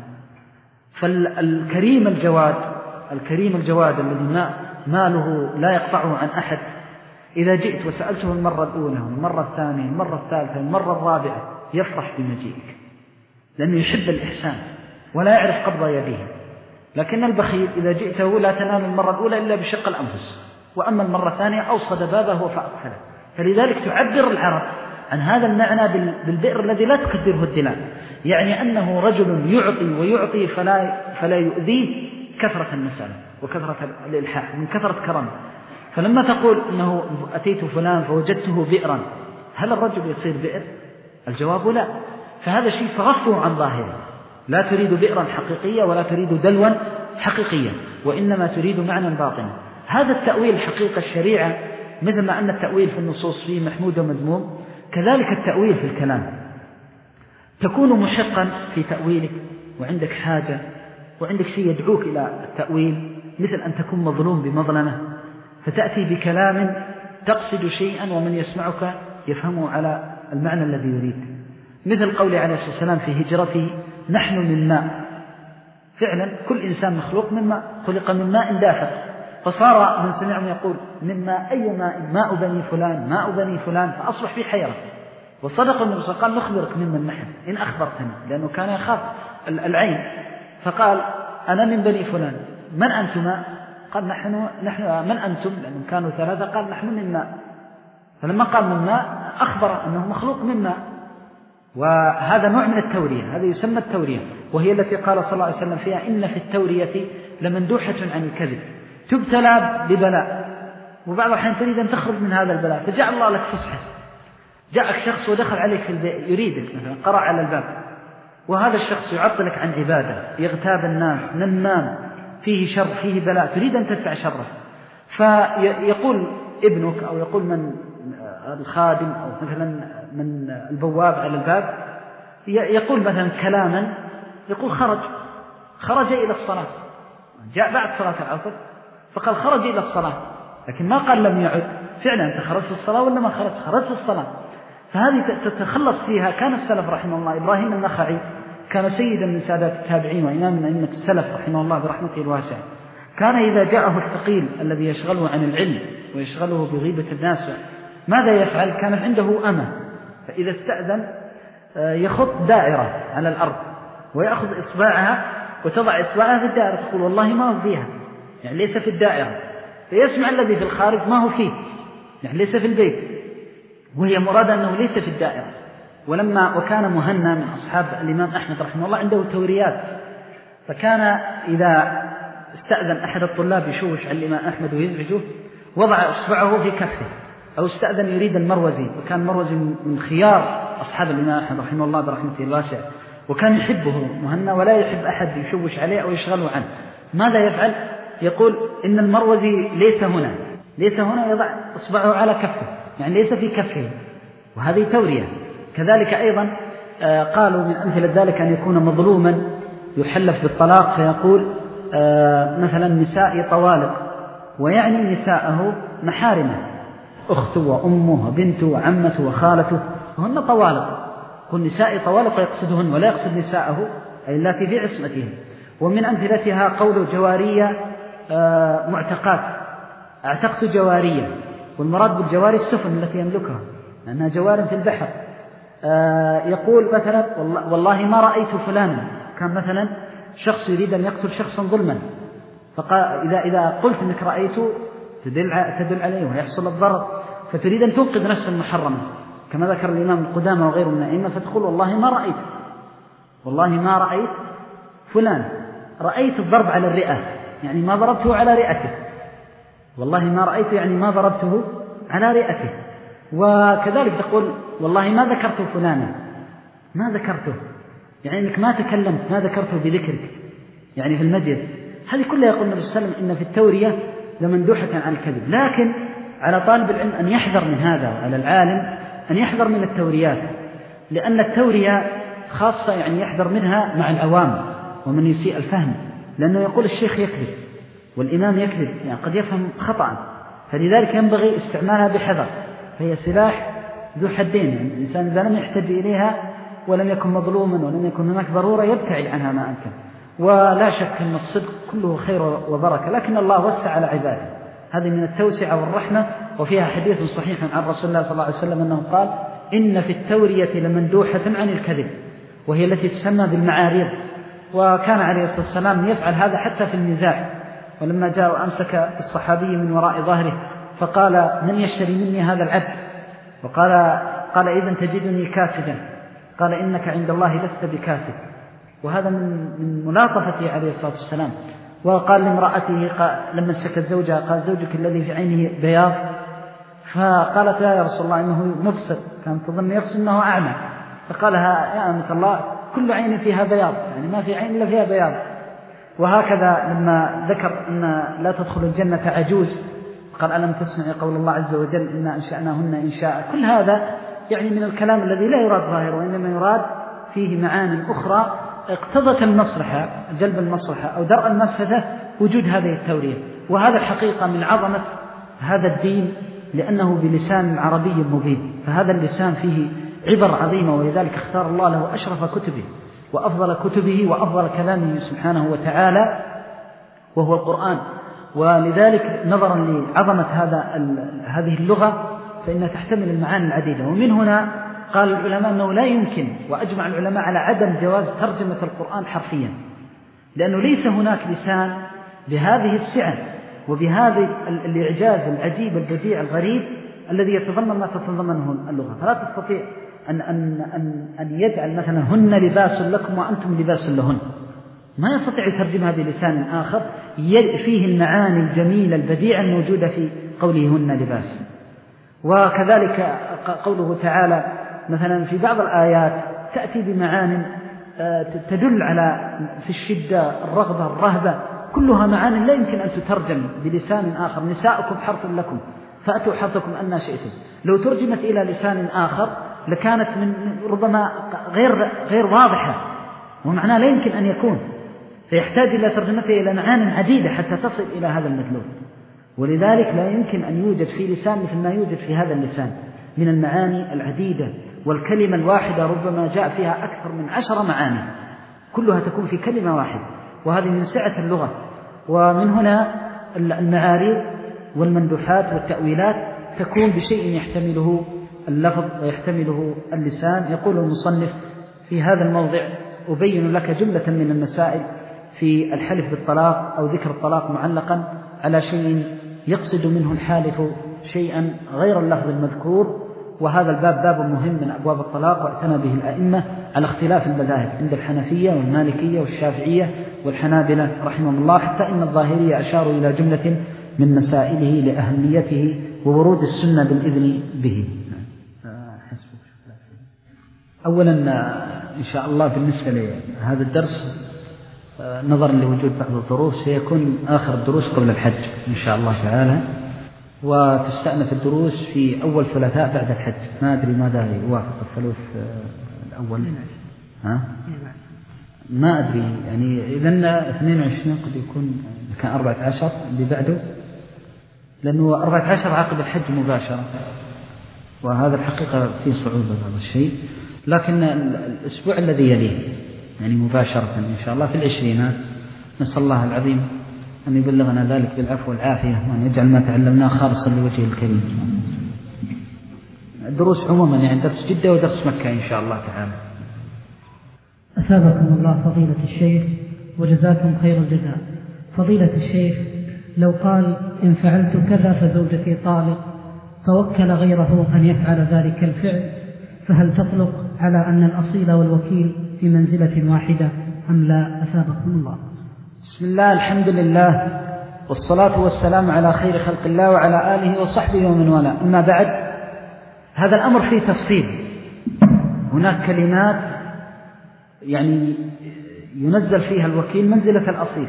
فالكريم الجواد الكريم الجواد الذي ماله لا يقطعه عن أحد، إذا جئت وسألته المرة الأولى والمرة الثانية والمرة الثالثة والمرة الرابعة يفرح بمجيئك، لأنه يحب الإحسان ولا يعرف قبض يديه. لكن البخيل إذا جئته لا تنال المرة الأولى إلا بشق الأنفس، وأما المرة الثانية أوصد بابه فأقفله. فلذلك تعبر العرب عن هذا المعنى بالبئر الذي لا تكدره الدلاء، يعني أنه رجل يعطي ويعطي فلا, فلا يؤذيه كثرة المسألة وكثرة الإلحاح من كثرة كرمه. فلما تقول أنه أتيت فلان فوجدته بئرا، هل الرجل يصير بئر؟ الجواب لا. فهذا شيء صرفته عن ظاهره، لا تريد بئرا حقيقية ولا تريد دلوا حقيقيا، وإنما تريد معنى باطنا. هذا التأويل حقيقة الشريعة، مثل ما أن التأويل في النصوص فيه محمود ومذموم، كذلك التأويل في الكلام. تكون محقا في تأويلك وعندك حاجة وعندك شيء يدعوك إلى التأويل، مثل أن تكون مظلوم بمظلمة فتأتي بكلام تقصد شيئا ومن يسمعك يفهمه على المعنى الذي يريد، مثل قول عليه الصلاة والسلام في هجرته نحن من ماء. فعلا كل إنسان مخلوق من ماء، خلق من ماء دافق، فصار من سمعهم يقول من ماء أي ماء؟ ماء بني فلان ماء بني فلان، فأصبح في حيرة. وصدق النبي صلى الله عليه وسلم قال نخبرك ممن نحن إن أخبرتني، لأنه كان يخاف العين، فقال أنا من بني فلان. من أنتما؟ قال نحن نحن من أنتم؟ لأنهم كانوا ثلاثة، قال نحن من ماء. فلما قال من ماء أخبر أنه مخلوق من ماء. وهذا نوع من التورية، هذا يسمى التورية، وهي التي قال صلى الله عليه وسلم فيها إن في التورية لمندوحة عن الكذب، تبتلى ببلاء وبعض الأحيان تريد أن تخرج من هذا البلاء فجعل الله لك فسحة. جاءك شخص ودخل عليك في البيت يريدك مثلا، قرأ على الباب، وهذا الشخص يعطلك عن عبادة، يغتاب الناس، نمام، فيه شر، فيه بلاء، تريد أن تدفع شره. فيقول ابنك أو يقول من الخادم أو مثلا من البواب على الباب، يقول مثلا كلاما، يقول خرج خرج إلى الصلاة، جاء بعد صلاة العصر فقال خرج إلى الصلاة، لكن ما قال لم يعد. فعلا أنت خرجت في الصلاة ولا ما خرجت؟ خرجت في الصلاة. فهذه تتخلص فيها. كان السلف رحمه الله إبراهيم النخعي كان سيدا من سادات التابعين وإمام من أئمة السلف رحمه الله برحمته الواسعة، كان إذا جاءه الثقيل الذي يشغله عن العلم ويشغله بغيبة الناس ماذا يفعل؟ كانت عنده أمة، فإذا استأذن يخط دائرة على الأرض ويأخذ إصبعها وتضع إصبعها في الدائرة، تقول والله ما هو فيها، يعني ليس في الدائرة، فيسمع الذي في الخارج ما هو فيه، يعني ليس في البيت، وهي مراد أنه ليس في الدائرة. ولما وكان مهنا من أصحاب الإمام أحمد رحمه الله عنده توريات، فكان إذا استأذن أحد الطلاب يشوش على الإمام أحمد ويزعجه وضع إصبعه في كفه، أو استأذن يريد المروزي، وكان المروزي من خيار أصحاب الإمام أحمد رحمه الله برحمته الواسعة، وكان يحبه مهنا ولا يحب أحد يشوش عليه أو يشغله عنه. ماذا يفعل؟ يقول إن المروزي ليس هنا ليس هنا يضع إصبعه على كفه، يعني ليس في كفه، وهذه تورية. كذلك أيضا قالوا من أمثلة ذلك أن يكون مظلوما يحلف بالطلاق فيقول مثلا نسائي طوالق، ويعني نساءه محارمه، أخته وأمه وبنته وعمته وخالته، هن طوالق، كل نسائي طوالق يقصدهن ولا يقصد نساءه أي التي في عصمتهم. ومن أمثلتها قول جوارية معتقات، اعتقت جوارية، والمراد بالجواري السفن التي يملكها لأنها جوار في البحر. يقول مثلا والله ما رأيت فلانا، كان مثلا شخص يريد أن يقتل شخصا ظلما، فقال إذا إذا قلت إنك رأيته تدل تدل عليه ويحصل الضرر، فتريد أن تنقذ نفسا محرمة كما ذكر الإمام القدامى وغيره من الأئمة، فتقول والله ما رأيت والله ما رأيت فلان، رأيت الضرب على الرئة يعني ما ضربته على رئته، والله ما رأيت يعني ما ضربته على رئته. وكذلك تقول والله ما ذكرت فلانا، ما ذكرته يعني أنك ما تكلمت، ما ذكرته بذكرك يعني في المجلس. هذه كلها يقول النبي صلى الله عليه وسلم إن في التورية لمندوحة عن الكذب. لكن على طالب العلم أن يحذر من هذا، وعلى العالم أن يحذر من التوريات، لأن التورية خاصة يعني يحذر منها مع العوام ومن يسيء الفهم، لأنه يقول الشيخ يكذب والإمام يكذب، يعني قد يفهم خطأ، فلذلك ينبغي استعمالها بحذر، فهي سلاح ذو حدين. يعني الإنسان إذا لم يحتج إليها ولم يكن مظلوما ولم يكن هناك ضرورة يبتعد عنها ما أمكن. ولا شك أن الصدق كله خير وبركة، لكن الله وسع على عباده، هذه من التوسعة والرحمة. وفيها حديث صحيح عن رسول الله صلى الله عليه وسلم أنه قال إن في التورية لمندوحة عن الكذب، وهي التي تسمى بالمعاريض. وكان عليه الصلاة والسلام يفعل هذا حتى في المزاح، ولما جاء وأمسك الصحابي من وراء ظهره فقال من يشتري مني هذا العبد، وقال قال إذن تجدني كاسدا، قال إنك عند الله لست بكاسد. وهذا من ملاطفته عليه الصلاة والسلام. وقال لامرأته لما سكت زوجها قال زوجك الذي في عينه بياض، فقالت لا يا رسول الله إنه مبصر، كانت تظن يقصد أنه أعمى، فقالها يا أمة الله كل عين فيها بياض، يعني ما في عين إلا فيها بياض. وهكذا لما ذكر أن لا تدخل الجنة عجوز قال ألم تسمع قول الله عز وجل إنا أنشأناهن إنشاء. كل هذا يعني من الكلام الذي لا يراد ظاهر، وإنما يراد فيه معان أخرى اقتضت المصلحة، جلب المصلحة أو درء المفسدة وجود هذه التورية. وهذا الحقيقة من عظمة هذا الدين، لأنه بلسان عربي مبين، فهذا اللسان فيه عبر عظيمة، ولذلك اختار الله له أشرف كتبه وأفضل كتبه وأفضل كلامه سبحانه وتعالى وهو القرآن. ولذلك نظرا لعظمة هذا هذه اللغة فإنها تحتمل المعاني العديدة. ومن هنا قال العلماء أنه لا يمكن، وأجمع العلماء على عدم جواز ترجمة القرآن حرفيا، لأنه ليس هناك لسان بهذه السعة وبهذا الإعجاز العجيب البديع الغريب الذي يتضمن ما تتضمنه اللغة. فلا تستطيع أن, أن, أن, أن يجعل مثلا هن لباس لكم وأنتم لباس لهن، ما يستطيع يترجمها بلسان آخر فيه المعاني الجميلة البديعة الموجودة في قوله هن لباس. وكذلك قوله تعالى مثلا في بعض الآيات تأتي بمعان تدل على في الشدة الرغبة الرهبة، كلها معاني لا يمكن أن تترجم بلسان آخر. نساؤكم حرث لكم فأتوا حرثكم أن شئتم، لو ترجمت إلى لسان آخر لكانت من ربما غير غير واضحة، ومعناه لا يمكن أن يكون، فيحتاج إلى ترجمته إلى معان عديدة حتى تصل إلى هذا المطلوب. ولذلك لا يمكن أن يوجد في لسان مثل ما يوجد في هذا اللسان من المعاني العديدة، والكلمة الواحدة ربما جاء فيها أكثر من عشر معاني كلها تكون في كلمة واحدة، وهذه من سعة اللغة. ومن هنا المعاريض والمندوحات والتأويلات تكون بشيء يحتمله اللفظ ويحتمله اللسان. يقول المصنف في هذا الموضع أبين لك جملة من المسائل في الحلف بالطلاق أو ذكر الطلاق معلقا على شيء يقصد منه الحالف شيئا غير اللفظ المذكور. وهذا الباب باب مهم من أبواب الطلاق، واعتنى به الأئمة على اختلاف المذاهب عند الحنفية والمالكية والشافعية والحنابلة رحمهم الله، حتى إن الظاهرية أشاروا إلى جملة من مسائله لأهميته وورود السنة بالإذن به. أولا إن شاء الله بالنسبة لهذا الدرس نظرا لوجود بعض الدروس سيكون آخر الدروس قبل الحج إن شاء الله تعالى، وتستأنف الدروس في أول ثلاثاء بعد الحج. ما أدري ماذا يوافق الثلث الأول، ها؟ ما أدري يعني إذن اثنين وعشرين قد يكون كان أربعة عشر اللي بعده، لأنه أربعة عشر عقب الحج مباشرة، وهذا الحقيقة فيه صعوبة هذا الشيء. لكن الأسبوع الذي يليه يعني مباشرة إن شاء الله في العشرينات، نسأل الله العظيم أن يبلغنا ذلك بالعفو والعافية، وأن يجعل ما تعلمناه خالصا لوجهه الكريم. دروس عموما يعني درس جدة ودرس مكة إن شاء الله تعالى. أثابكم الله فضيلة الشيخ وجزاكم خير الجزاء. فضيلة الشيخ، لو قال إن فعلت كذا فزوجتي طالق، فوكل غيره أن يفعل ذلك الفعل، فهل تطلق على أن الأصيل والوكيل في منزلة واحدة أم لا؟ أثابكم الله. بسم الله، الحمد لله، والصلاة والسلام على خير خلق الله وعلى آله وصحبه ومن والاه. أما بعد، هذا الأمر فيه تفصيل. هناك كلمات يعني ينزل فيها الوكيل منزلة الأصيل،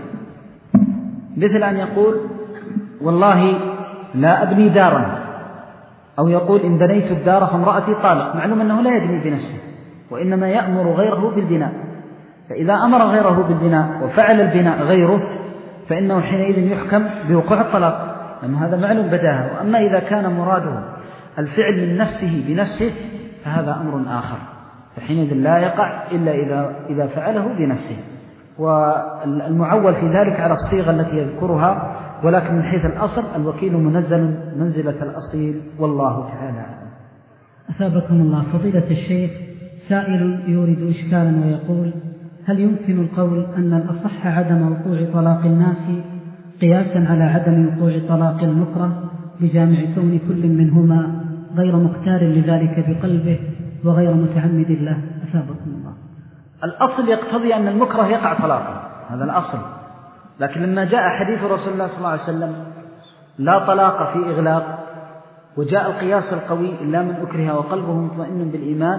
مثل أن يقول والله لا أبني دارا، أو يقول إن بنيت الدار فامرأتي طالق. معلوم أنه لا يبني بنفسه، وإنما يأمر غيره بالبناء. فإذا أمر غيره بالبناء وفعل البناء غيره فإنه حينئذ يحكم بوقوع الطلاق، لأنه هذا معلوم بداهة. وأما إذا كان مراده الفعل من نفسه بنفسه فهذا أمر آخر، فحينئذ لا يقع إلا إذا, إذا فعله بنفسه. والمعول في ذلك على الصيغة التي يذكرها، ولكن من حيث الأصل الوكيل منزل منزلة الأصيل، والله تعالى أعلم. أثابكم الله فضيلة الشيخ، سائل يورد إشكالا ويقول: هل يمكن القول أن الأصح عدم وقوع طلاق الناس قياسا على عدم وقوع طلاق المكره بجامع كون كل منهما غير مختار لذلك بقلبه وغير متعمد له؟ أثابكم الله. الأصل يقتضي أن المكره يقع طلاقا، هذا الأصل. لكن لما جاء حديث رسول الله صلى الله عليه وسلم لا طلاق في إغلاق، وجاء القياس القوي إلا من أكره وقلبه مطمئن بالإيمان،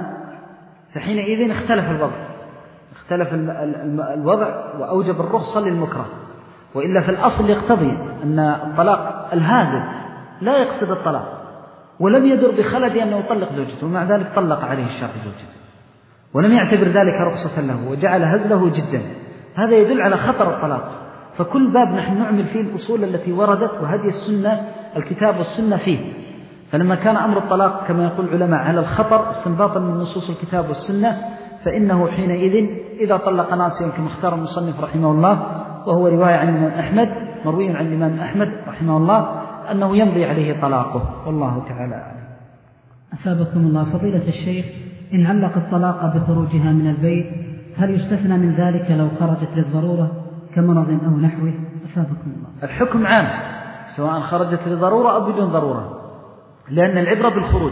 فحينئذ اختلف الوضع اختلف الوضع وأوجب الرخصة للمكره. وإلا في الأصل يقتضي أن الطلاق الهازل لا يقصد الطلاق، ولم يدر بخلد أنه يطلق زوجته، ومع ذلك طلق عليه الشرع زوجته ولم يعتبر ذلك رخصة له وجعل هزله جدا. هذا يدل على خطر الطلاق. فكل باب نحن نعمل فيه الأصول التي وردت وهذه السنة الكتاب والسنة فيه. فلما كان أمر الطلاق كما يقول العلماء على الخطر استنباطا من نصوص الكتاب والسنة، فإنه حينئذ إذا طلق ناسيا كما اختار المصنف رحمه الله، وهو رواية عن الإمام أحمد مروي عن الإمام أحمد رحمه الله أنه يمضي عليه طلاقه، والله تعالى أعلم. أثابكم الله فضيلة الشيخ، إن علق الطلاق بخروجها من البيت هل يستثنى من ذلك لو خرجت للضرورة كمرض أو نحوه؟ أثابكم الله. الحكم عام سواء خرجت لضرورة أو بدون ضرورة، لأن العبرة بالخروج،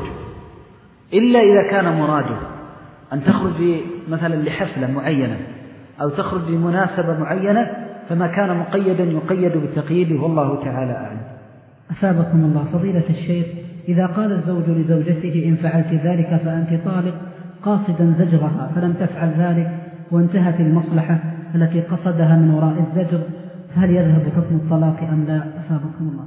إلا إذا كان مراده أن تخرج مثلا لحفلة معينة أو تخرج لمناسبة معينة، فما كان مقيدا يقيد بالتقييد، والله تعالى أعلم. أثابكم الله فضيلة الشيخ، إذا قال الزوج لزوجته إن فعلت ذلك فأنت طالق قاصدا زجرها فلم تفعل ذلك وانتهت المصلحة التي قصدها من وراء الزجر، فهل يذهب حكم الطلاق أم لا؟ أثابكم الله.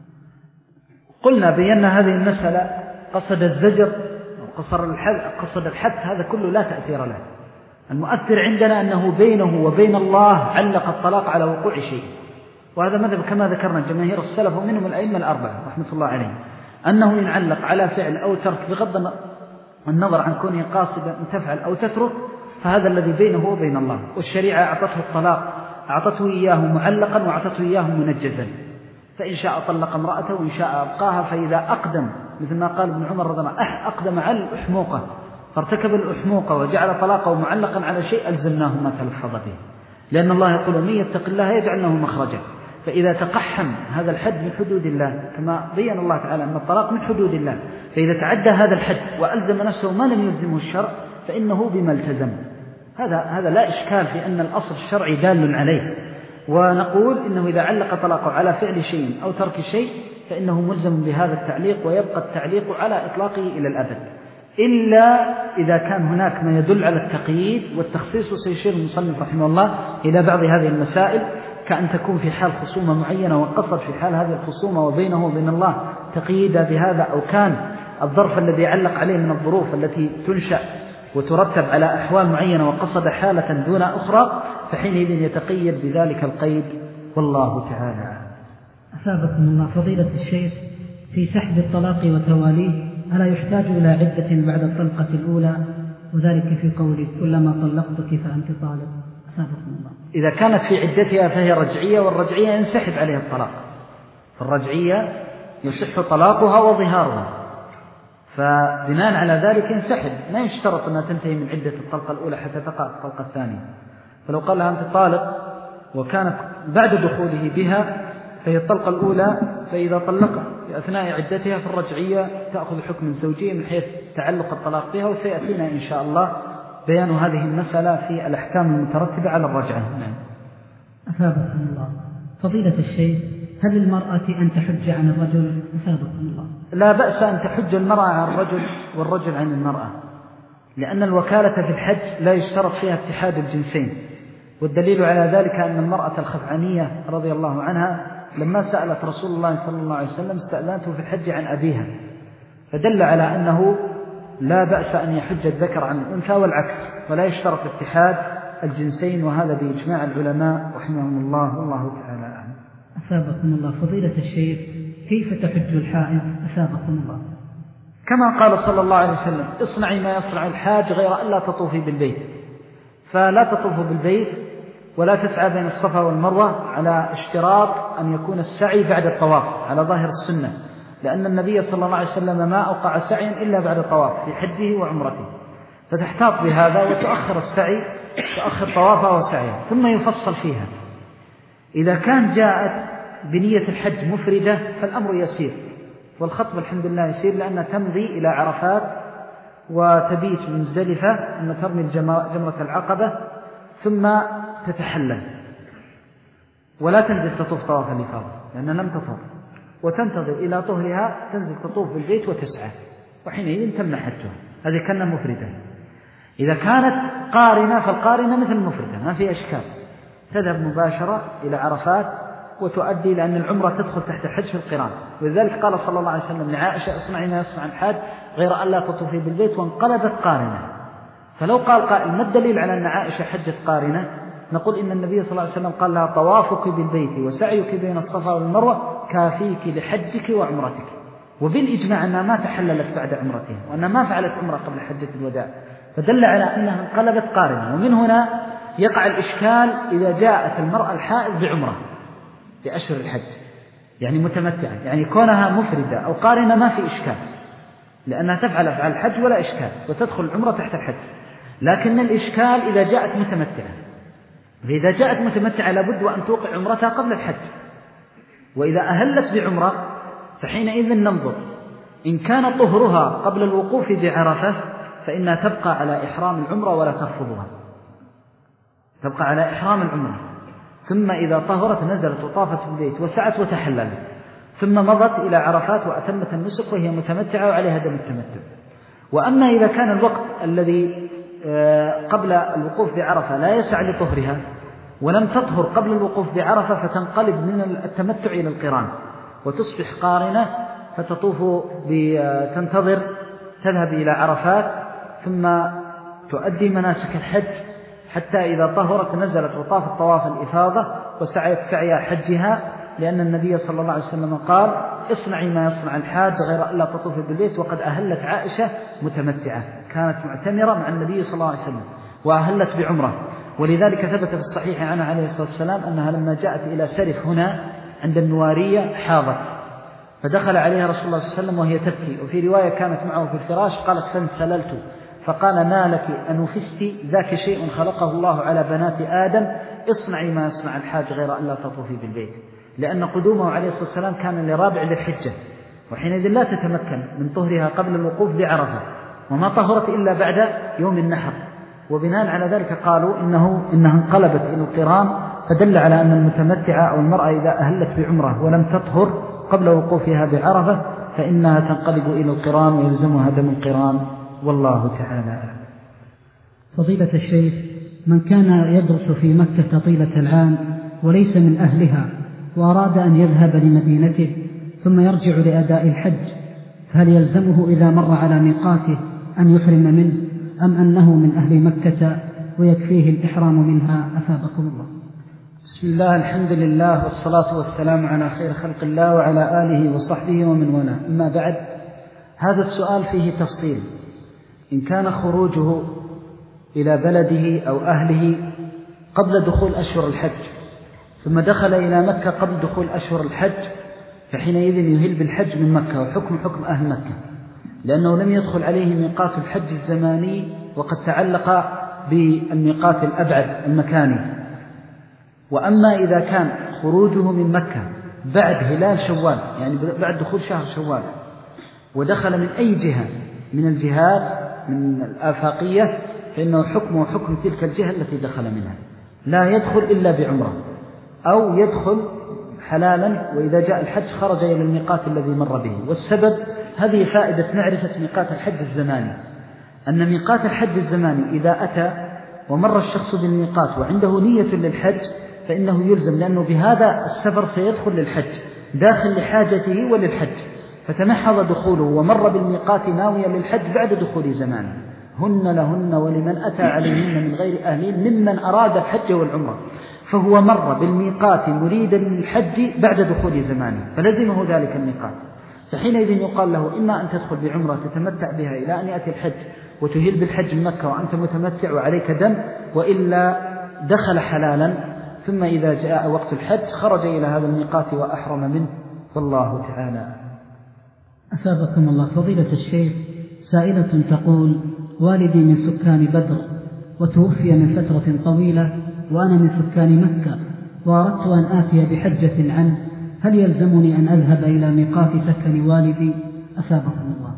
قلنا بأن هذه المسألة قصد الزجر وقصد الحد قصد الحد هذا كله لا تأثير له. المؤثر عندنا أنه بينه وبين الله علق الطلاق على وقوع شيء، وهذا مذهب كما ذكرنا جماهير السلف ومنهم الأئمة الأربعة رحمة الله عليهم، أنه ينعلق على فعل أو ترك بغض النظر عن كونه قاصدا أن تفعل أو تترك، فهذا الذي بينه وبين الله. والشريعة أعطته الطلاق، أعطته إياه معلقا وأعطته إياه منجزا، فإن شاء طلق امرأته وإن شاء أبقاها. فإذا أقدم مثل ما قال ابن عمر رضي الله عنه أقدم على الأحموقة فارتكب الأحموقة وجعل طلاقه معلقا على شيء ألزمناه ما تلفظ به، لأن الله يقول من يتق الله يجعل له مخرجا. فإذا تقحم هذا الحد من حدود الله كما بين الله تعالى أن الطلاق من حدود الله، فإذا تعدى هذا الحد وألزم نفسه ما لم يلزمه الشرع فإنه بما التزم. هذا هذا لا إشكال في أن الأصل الشرعي دال عليه. ونقول إنه إذا علق طلاقه على فعل شيء أو ترك شيء فإنه ملزم بهذا التعليق، ويبقى التعليق على إطلاقه إلى الأبد، إلا إذا كان هناك ما يدل على التقييد والتخصيص. وسيشير المصنف رحمه الله إلى بعض هذه المسائل، كأن تكون في حال خصومة معينة وقصد في حال هذه الخصومة وبينه وبين الله تقييدا بهذا، أو كان الظرف الذي علق عليه من الظروف التي تنشأ وترتب على أحوال معينة وقصد حالة دون أخرى، فحينئذ يتقيد بذلك القيد، والله تعالى. أثابكم الله فضيلة الشيخ، في سحب الطلاق وتواليه ألا يحتاج إلى عدة بعد الطلقة الأولى، وذلك في قوله كلما طلقتك فأنت طالق؟ أثابكم الله. إذا كانت في عدتها فهي رجعية، والرجعية ينسحب عليها الطلاق، الرجعية يصح طلاقها وظهارها، فبناء على ذلك ينسحب، ما يشترط أنها تنتهي من عدة الطلقة الأولى حتى تقع الطلقة الثانية. فلو قال لها أنت طالق وكانت بعد دخوله بها فهي الطلقة الأولى، فإذا طلق في أثناء عدتها في الرجعية تأخذ حكم الزوجية من حيث تعلق الطلاق بها، وسيأتينا إن شاء الله بيان هذه المسألة في الأحكام المترتبة على الرجعة. نعم. أثابكم الله. فضيلة الشيخ، هل للمرأة أن تحج عن الرجل؟ أثابكم الله. لا بأس أن تحج المرأة عن الرجل والرجل عن المرأة، لأن الوكالة في الحج لا يشترط فيها اتحاد الجنسين، والدليل على ذلك أن المرأة الخفعانية رضي الله عنها لما سألت رسول الله صلى الله عليه وسلم استأذنته في الحج عن أبيها، فدل على أنه لا بأس أن يحج الذكر عن الأنثى والعكس، ولا يشترط اتحاد الجنسين، وهذا بإجماع العلماء رحمهم الله والله تعالى أعلم. أثابكم الله. فضيلة الشيخ، كيف تحج الحائض؟ أثابكم الله. كما قال صلى الله عليه وسلم اصنعي ما يصنع الحاج غير أن لا تطوفي بالبيت، فلا تطوف بالبيت ولا تسعى بين الصفا والمروة على اشتراط أن يكون السعي بعد الطواف على ظاهر السنة، لأن النبي صلى الله عليه وسلم ما أوقع سعيا إلا بعد الطواف في حجه وعمرته، فتحتاط بهذا وتؤخر السعي، تؤخر طوافها وسعيها، ثم يفصل فيها. إذا كان جاءت بنية الحج مفردة فالأمر يسير، والخطب الحمد لله يسير، لأنها تمضي إلى عرفات وتبيت مزدلفة ثم ترمي جمرة العقبة ثم تتحلل، ولا تنزل تطوف طواف الإفاضة لأنها لم تطوف، وتنتظر إلى طهرها تنزل تطوف بالبيت وتسعى، وحينئذ تم حجها. هذه كانت مفردة. إذا كانت قارنة فالقارنة مثل المفردة ما في أشكال، تذهب مباشرة إلى عرفات وتؤدي، لأن العمرة تدخل تحت الحج في القران، ولذلك قال صلى الله عليه وسلم لعائشة اصنعي ما يصنع الحاج غير أن لا تطوفي بالبيت، وانقلبت قارنة. فلو قال قائل ما الدليل على أن عائشة حجت قارنة؟ نقول إن النبي صلى الله عليه وسلم قال لها طوافك بالبيت وسعيك بين الصفا والمروة كافيك لحجك وعمرتك، وبالإجماع أنها ما تحللت بعد عمرتها، وأنها ما فعلت عمرة قبل حجة الوداع، فدل على أنها انقلبت قارنة. ومن هنا يقع الإشكال إذا جاءت المرأة الحائض بعمرة في أشهر الحج، يعني متمتعة، يعني كونها مفردة أو قارنة ما في إشكال، لأنها تفعل أفعال الحج ولا إشكال، وتدخل العمرة تحت الحج. لكن الإشكال إذا جاءت متمتعة، فإذا جاءت متمتعة لابد وأن توقع عمرتها قبل الحج، وإذا أهلت بعمرة فحينئذ ننظر إن كان طهرها قبل الوقوف بعرفة فإنها تبقى على إحرام العمرة ولا ترفضها، تبقى على إحرام العمرة، ثم إذا طهرت نزلت وطافت بالبيت وسعت وتحللت، ثم مضت إلى عرفات وأتمت النسك وهي متمتعة وعليها دم التمتع. وأما إذا كان الوقت الذي قبل الوقوف بعرفة لا يسع لطهرها ولم تطهر قبل الوقوف بعرفة، فتنقلب من التمتع إلى القران وتصبح قارنة، فتطوف تنتظر تذهب إلى عرفات ثم تؤدي مناسك الحج حتى إذا طهرت نزلت وطافت طواف الإفاضة وسعيت سعي حجها، لأن النبي صلى الله عليه وسلم قال اصنعي ما يصنع الحاج غير ألا تطوفي بالبيت، وقد أهلت عائشة متمتعة كانت معتمرة مع النبي صلى الله عليه وسلم وأهلت بعمرة. ولذلك ثبت في الصحيح عنها عليه الصلاة والسلام أنها لما جاءت إلى سرف هنا عند النوارية حاضت، فدخل عليها رسول الله صلى الله عليه وسلم وهي تبكي، وفي رواية كانت معه في الفراش قالت فانسللت، فقال ما لك أنفستي ذاك شيء خلقه الله على بنات آدم، اصنعي ما يصنع الحاج غير أن لا تطوفي بالبيت، لأن قدومه عليه الصلاة والسلام كان لرابع للحجة، وحينئذ لا تتمكن من طهرها قبل الوقوف بعرفة، وما طهرت إلا بعد يوم النحر، وبناء على ذلك قالوا إنه إنها انقلبت إلى القران، فدل على أن المتمتعة أو المرأة إذا أهلت بعمرة ولم تطهر قبل وقوفها بعرفة فإنها تنقلب إلى القران ويلزمها دم القران، والله تعالى أعلم. فضيلة الشيخ، من كان يدرس في مكة طيلة العام وليس من أهلها وأراد أن يذهب لمدينته ثم يرجع لأداء الحج، فهل يلزمه إذا مر على ميقاته أن يحرم منه، أم أنه من أهل مكة ويكفيه الإحرام منها؟ أثابكم الله. بسم الله، الحمد لله، والصلاة والسلام على خير خلق الله وعلى آله وصحبه ومن والاه. أما بعد، هذا السؤال فيه تفصيل. إن كان خروجه إلى بلده أو أهله قبل دخول أشهر الحج ثم دخل إلى مكة قبل دخول أشهر الحج، فحينئذ يهل بالحج من مكة، وحكم حكم أهل مكة. لأنه لم يدخل عليه ميقات الحج الزماني وقد تعلق بالميقات الأبعد المكاني. وأما إذا كان خروجه من مكة بعد هلال شوال، يعني بعد دخول شهر شوال، ودخل من أي جهة من الجهات من الآفاقية، فإنه حكمه حكم تلك الجهة التي دخل منها، لا يدخل إلا بعمرة، أو يدخل حلالا وإذا جاء الحج خرج إلى الميقات الذي مر به. والسبب هذه فائدة معرفة ميقات الحج الزماني، أن ميقات الحج الزماني إذا أتى ومر الشخص بالميقات وعنده نية للحج فإنه يلزم، لأنه بهذا السفر سيدخل للحج داخل لحاجته وللحج، فتمحض دخوله ومر بالميقات ناويا للحج بعد دخول زمانه. هن لهن ولمن أتى عليهن من غير أهلين ممن أراد الحج والعمرة، فهو مر بالميقات مريدا للحج بعد دخول زمانه فلزمه ذلك الميقات. فحينئذ يقال له إما أن تدخل بعمرة تتمتع بها إلى أن يأتي الحج وتهل بالحج من مكة وأنت متمتع وعليك دم، وإلا دخل حلالا ثم إذا جاء وقت الحج خرج إلى هذا الميقات وأحرم منه، والله تعالى. أثابكم الله فضيلة الشيخ. سائلة تقول: والدي من سكان بدر وتوفي من فترة طويلة وأنا من سكان مكة، وأردت أن آتي بحجة عنه، هل يلزمني أن أذهب إلى ميقات سكن والدي؟ أثابكم الله.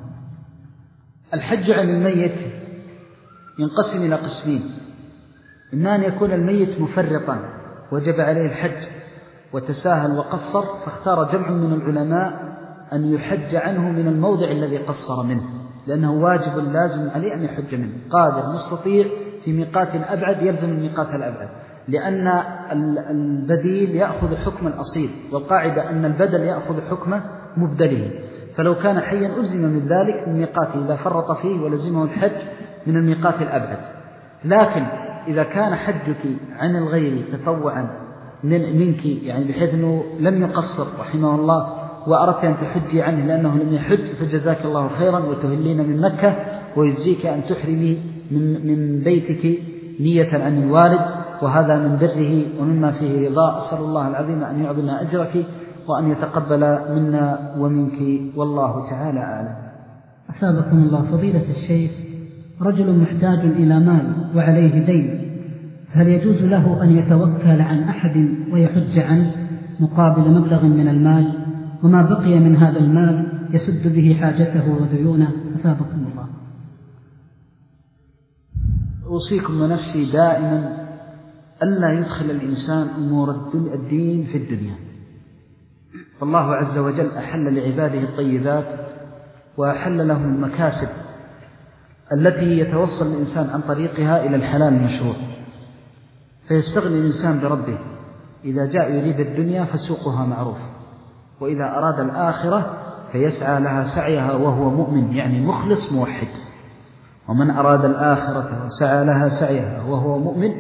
الحج عن الميت ينقسم إلى قسمين: إما أن يكون الميت مفرطا وجب عليه الحج وتساهل وقصر، فاختار جمع من العلماء أن يحج عنه من الموضع الذي قصر منه، لأنه واجب لازم عليه أن يحج منه. قادر مستطيع في ميقات أبعد يلزم الميقات الأبعد، لأن البديل يأخذ حكم الأصيل، والقاعدة أن البدل يأخذ حكم مبدله، فلو كان حيا ألزم من ذلك من ميقاته إذا فرط فيه ولزمه الحج من الميقات الأبعد. لكن إذا كان حجك عن الغير تطوعا من منك، يعني بحيث أنه لم يقصر رحمه الله وأردت أن تحجي عنه لأنه لم يحج، فجزاك الله خيرا وتهلين من مكة، ويجزيك أن تحرمي من, من بيتك نية عن الوالد، وهذا من بره ومما فيه رضا. أسأل الله العظيم أن يعظمنا أجرك وأن يتقبل منا ومنك، والله تعالى أعلم. أثابكم الله فضيلة الشيخ. رجل محتاج إلى مال وعليه دين، هل يجوز له أن يتوكل عن أحد ويحج عنه مقابل مبلغ من المال، وما بقي من هذا المال يسد به حاجته وديونه؟ أثابكم الله. أوصيكم ونفسي دائما ألا يدخل الإنسان أمور الدين في الدنيا، فالله عز وجل أحل لعباده الطيبات وأحل لهم المكاسب التي يتوصل الإنسان عن طريقها إلى الحلال المشروع، فيستغني الإنسان بربه. إذا جاء يريد الدنيا فسوقها معروف، وإذا أراد الآخرة فيسعى لها سعيها وهو مؤمن، يعني مخلص موحد. ومن أراد الآخرة وسعى لها سعيها وهو مؤمن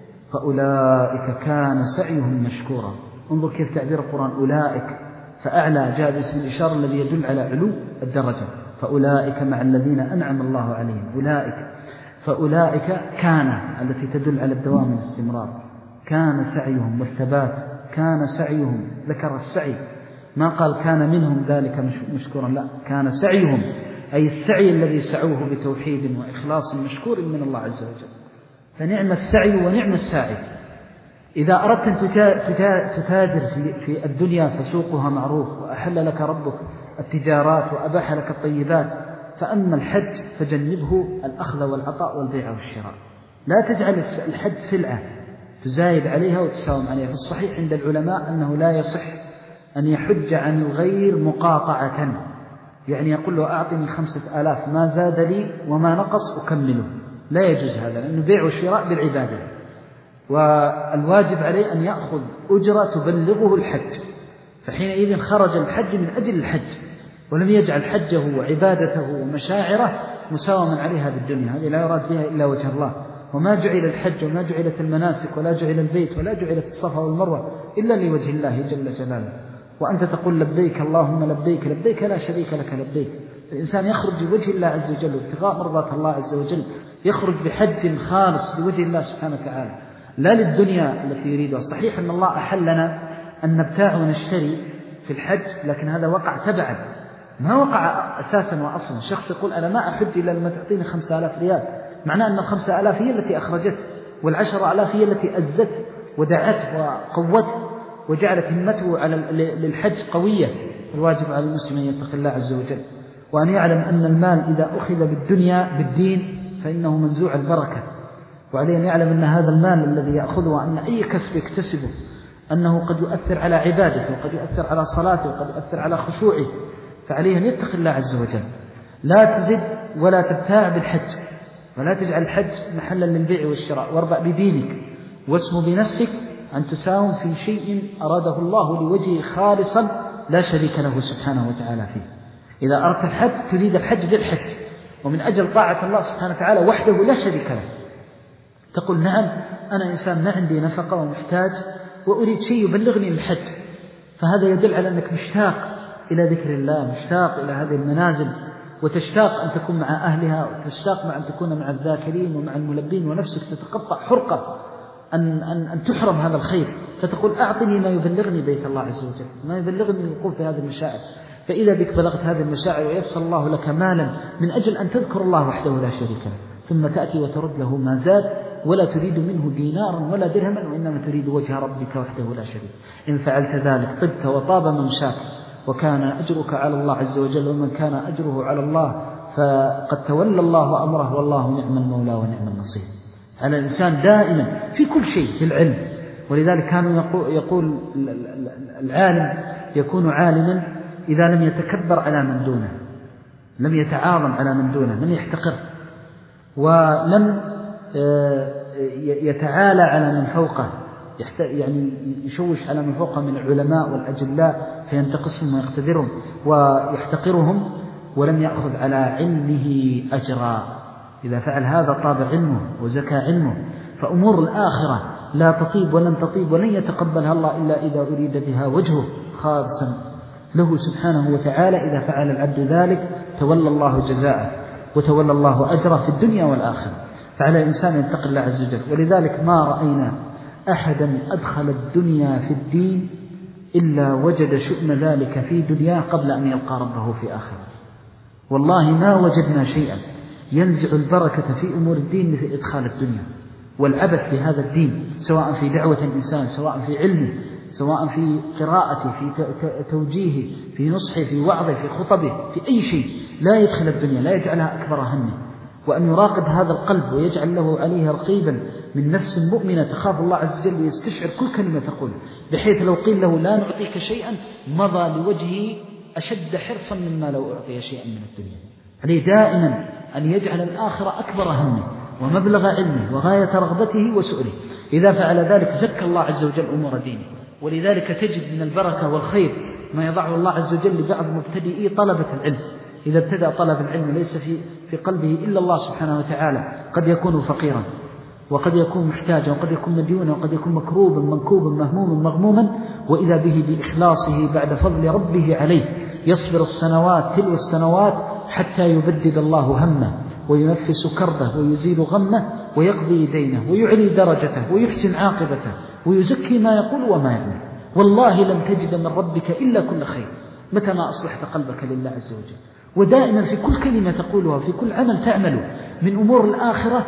فأولئك كان سعيهم مشكورا. انظر كيف تعبير القرآن أولئك، فأعلى جاء باسم الإشارة الذي يدل على علو الدرجة، فأولئك مع الذين أنعم الله عليهم. أولئك، فأولئك كان التي تدل على الدوام والاستمرار، كان سعيهم والثبات، كان سعيهم، ذكر السعي، ما قال كان منهم ذلك مشكورا، لا، كان سعيهم، أي السعي الذي سعوه بتوحيد وإخلاص مشكور من الله عز وجل. فنعم السعي ونعم الساعي. إذا أردت أن تتاجر في الدنيا فسوقها معروف، وأحل لك ربك التجارات وأباح لك الطيبات، فأما الحج فجنبه الأخذ والعطاء والبيع والشراء. لا تجعل الحج سلعة تزايد عليها وتساوم عليها. في الصحيح عند العلماء أنه لا يصح أن يحج عن الغير مقاطعة، يعني يقول له أعطني خمسة آلاف ما زاد لي وما نقص أكمله، لا يجوز هذا، لأنه بيع وشراء بالعبادة، والواجب عليه أن يأخذ أجرة تبلغه الحج. فحينئذ خرج الحج من أجل الحج، ولم يجعل حجه وعبادته ومشاعره مساوما عليها بالدنيا، هذه لا يراد بها إلا وجه الله. وما جعل الحج وما جعلت المناسك ولا جعل البيت ولا جعلت الصفا والمروة إلا لوجه الله جل جلاله. وأنت تقول لبيك اللهم لبيك، لبيك لا شريك لك لبيك. الإنسان يخرج بوجه الله عز وجل وابتغاء مرضات الله عز وجل، يخرج بحج خالص لوجه الله سبحانه وتعالى، لا للدنيا التي يريدها. صحيح أن الله أحلنا أن نبتاع ونشتري في الحج، لكن هذا وقع تبعا، ما وقع أساسا وأصلا. شخص يقول أنا ما أحج إلا لما تعطيني خمسة آلاف ريال، معناه أن الخمسة آلاف هي التي أخرجت، والعشرة آلاف هي التي أزت ودعته وقوته وجعلت همته على للحج قوية. الواجب على المسلم أن يتقي الله عز وجل، وأن يعلم أن المال إذا أخذ بالدنيا بالدين فإنه منزوع البركة، وعليه أن يعلم أن هذا المال الذي يأخذه وأن أي كسب يكتسبه أنه قد يؤثر على عبادته وقد يؤثر على صلاته وقد يؤثر على خشوعه، فعليه أن يتقي الله عز وجل. لا تزد ولا تبتاع بالحج، ولا تجعل الحج محلا للبيع والشراء، واربأ بدينك واسم بنفسك أن تساهم في شيء أراده الله لوجهه خالصا لا شريك له سبحانه وتعالى فيه. إذا أردت الحج تريد الحج للحج ومن أجل طاعة الله سبحانه وتعالى وحده لا شريك له، تقول نعم أنا إنسان ما عندي نفقة ومحتاج وأريد شيء يبلغني الحج، فهذا يدل على أنك مشتاق إلى ذكر الله، مشتاق إلى هذه المنازل، وتشتاق أن تكون مع أهلها، وتشتاق مع أن تكون مع الذاكرين ومع الملبين، ونفسك تتقطع حرقة أن, أن, أن تحرم هذا الخير، فتقول أعطني ما يبلغني بيت الله عز وجل، ما يبلغني الوقوف في هذه المشاعر. فإذا بك بلغت هذه المشاعر ويسر الله لك مالا من أجل أن تذكر الله وحده لا شريك له، ثم تأتي وترد له ما زاد ولا تريد منه دينارا ولا درهما، وإنما تريد وجه ربك وحده لا شريك. إن فعلت ذلك طبت وطاب ممشاك، وكان أجرك على الله عز وجل، ومن كان أجره على الله فقد تولى الله أمره، والله نعم المولى ونعم النصير. على الإنسان دائما في كل شيء في العلم، ولذلك كانوا يقول العالم يكون عالما إذا لم يتكبر على من دونه، لم يتعاظم على من دونه، لم يحتقر، ولم يتعالى على من فوقه، يعني يشوش على من فوقه من العلماء والأجلاء فينتقصهم ويقتدرهم ويحتقرهم، ولم يأخذ على علمه أجرا. إذا فعل هذا طاب علمه وزكى علمه. فأمور الآخرة لا تطيب ولن تطيب ولن يتقبلها الله إلا إذا أريد بها وجهه خالصا له سبحانه وتعالى. إذا فعل العبد ذلك تولى الله جزاءه وتولى الله أجره في الدنيا والآخرة. فعلى الإنسان يتقي الله عز وجل. ولذلك ما رأينا أحدا أدخل الدنيا في الدين إلا وجد شؤم ذلك في دنياه قبل أن يلقى ربه في آخره. والله ما وجدنا شيئا ينزع البركة في أمور الدين مثل إدخال الدنيا والعبث بهذا الدين، سواء في دعوة الإنسان، سواء في علمه، سواء في قراءته، في توجيهه، في نصحه، في وعظه، في خطبه، في أي شيء. لا يدخل الدنيا، لا يجعلها أكبر همه، وأن يراقب هذا القلب ويجعل له عليه رقيبا من نفس مؤمنة تخاف الله عز وجل، يستشعر كل كلمة تقول، بحيث لو قيل له لا نعطيك شيئا مضى لوجهه أشد حرصا مما لو أعطي شيئا من الدنيا. عليه دائما أن يجعل الآخرة أكبر همه ومبلغ علمه وغاية رغبته وسؤله. إذا فعل ذلك زكى الله عز وجل أمور دينه. ولذلك تجد من البركة والخير ما يضعه الله عز وجل لبعض مبتدئي طلبة العلم. إذا ابتدأ طلب العلم ليس في في قلبه إلا الله سبحانه وتعالى، قد يكون فقيرا وقد يكون محتاجا وقد يكون مديونا وقد يكون مكروبا منكوبا مهموما مغموما، وإذا به بإخلاصه بعد فضل ربه عليه يصبر السنوات تلو السنوات حتى يبدد الله همه وينفس كربه ويزيل غمه ويقضي دينه ويعلي درجته ويحسن عاقبته ويزكي ما يقول وما يعمل. والله لن تجد من ربك إلا كل خير متى ما أصلحت قلبك لله عز وجل. ودائما في كل كلمة تقولها، في كل عمل تعمله من أمور الآخرة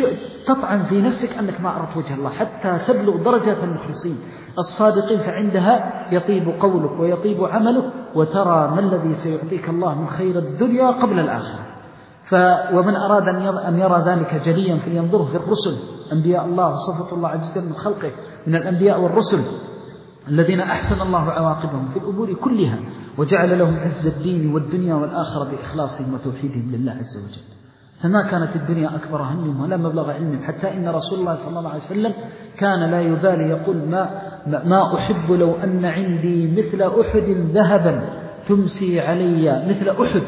تطعن في نفسك أنك ما أردت وجه الله حتى تبلغ درجات المخلصين الصادقين، فعندها يطيب قولك ويطيب عملك وترى ما الذي سيعطيك الله من خير الدنيا قبل الآخرة. ف ومن أراد أن يرى ذلك جليا فلينظره في الرسل، أنبياء الله صفة الله عز وجل من خلقه من الأنبياء والرسل الذين أحسن الله عواقبهم في الأمور كلها وجعل لهم عز الدين والدنيا والآخرة بإخلاصهم وتوحيدهم لله عز وجل. فما كانت الدنيا أكبر همهم ولا مبلغ علمهم، حتى إن رسول الله صلى الله عليه وسلم كان لا يبالي يقول ما, ما أحب لو أن عندي مثل أحد ذهبا تمسي علي مثل أحد،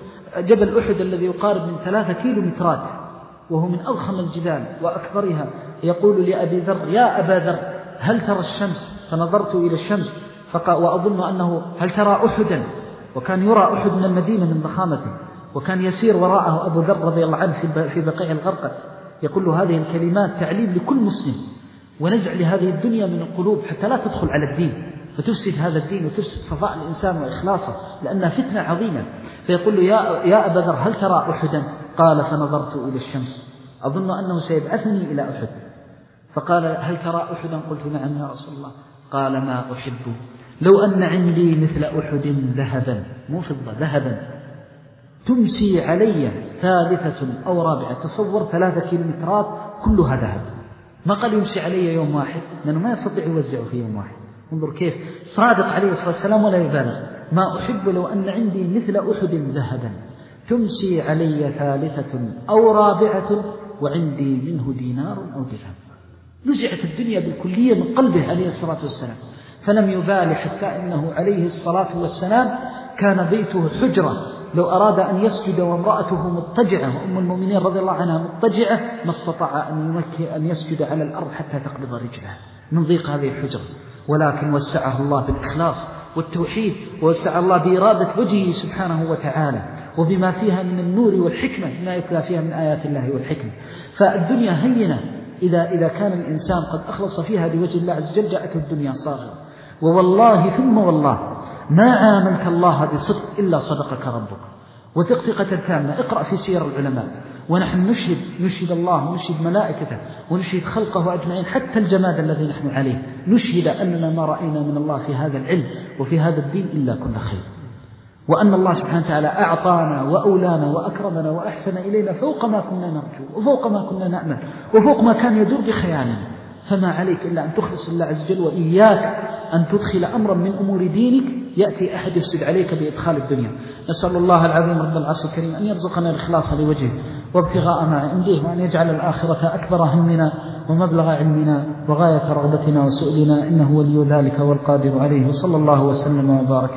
جبل أحد الذي يقارب من ثلاثة كيلو مترات وهو من أضخم الجبال وأكبرها. يقول لأبي ذر يا أبا ذر هل ترى الشمس؟ فنظرت إلى الشمس وأظن أنه هل ترى أحدا؟ وكان يرى أحد من المدينة من ضخامته، وكان يسير وراءه أبو ذر رضي الله عنه في بقيع الغرقد. يقول له هذه الكلمات تعليم لكل مسلم ونزع لهذه الدنيا من القلوب حتى لا تدخل على الدين، فتفسد هذا الدين وتفسد صفاء الإنسان وإخلاصه، لأنها فتنة عظيمة. فيقول له يا, يا أبا ذر هل ترى أحدا؟ قال فنظرت إلى الشمس أظن أنه سيبعثني إلى أحد. فقال هل ترى أحدا؟ قلت نعم يا رسول الله. قال ما أحب لو أن عندي مثل أحد ذهبا، مو فضة، ذهبا، تمسي علي ثالثة أو رابعة. تصور ثلاثة كيلومترات كلها ذهب. ما قال يمسي علي يوم واحد، لأنه ما يستطيع يوزعه في يوم واحد. انظر كيف صادق عليه الصلاة والسلام ولا يبالغ. ما أحب لو أن عندي مثل أحد ذهبا تمسي علي ثالثة أو رابعة وعندي منه دينار أو درهم. نزعت الدنيا بالكلية من قلبه عليه الصلاة والسلام، فلم يبالي حتى إنه عليه الصلاة والسلام كان بيته حجرة، لو أراد أن يسجد وامرأته مضطجعة وأم المؤمنين رضي الله عنها مضطجعة ما استطاع أن يمكن أن يسجد على الأرض حتى تقبض رجلها من ضيق هذه الحجرة. ولكن وسعه الله بالإخلاص والتوحيد، ووسع الله بإرادة وجهه سبحانه وتعالى، وبما فيها من النور والحكمة، ما يتلى فيها من آيات الله والحكمة. فالدنيا هينة إذا, إذا كان الإنسان قد أخلص فيها لوجه الله عز وجل جاءته الدنيا صاغرة. ووالله ثم والله ما عاملك الله بصدق إلا صدقك ربك. وثقة تامة. اقرأ في سير العلماء، ونحن نشهد نشهد الله ونشهد ملائكته ونشهد خلقه أجمعين، حتى الجماد الذي نحن عليه نشهد أننا ما رأينا من الله في هذا العلم وفي هذا الدين إلا كل خير، وأن الله سبحانه وتعالى أعطانا وأولانا وأكرمنا وأحسن إلينا فوق ما كنا نرجو وفوق ما كنا نأمل وفوق ما كان يدور بخيالنا. فما عليك إلا أن تخلص الله عز وجل، وإياك أن تدخل أمرا من أمور دينك يأتي أحد يفسد عليك بإدخال الدنيا. نسأل الله العظيم رب العرش الكريم أن يرزقنا الإخلاص لوجهه وابتغاء ما عنده، وأن يجعل الآخرة أكبر همنا ومبلغ علمنا وغاية رغبتنا وسؤلنا، إنه ولي ذلك والقادر عليه. صلى الله وسلم وبارك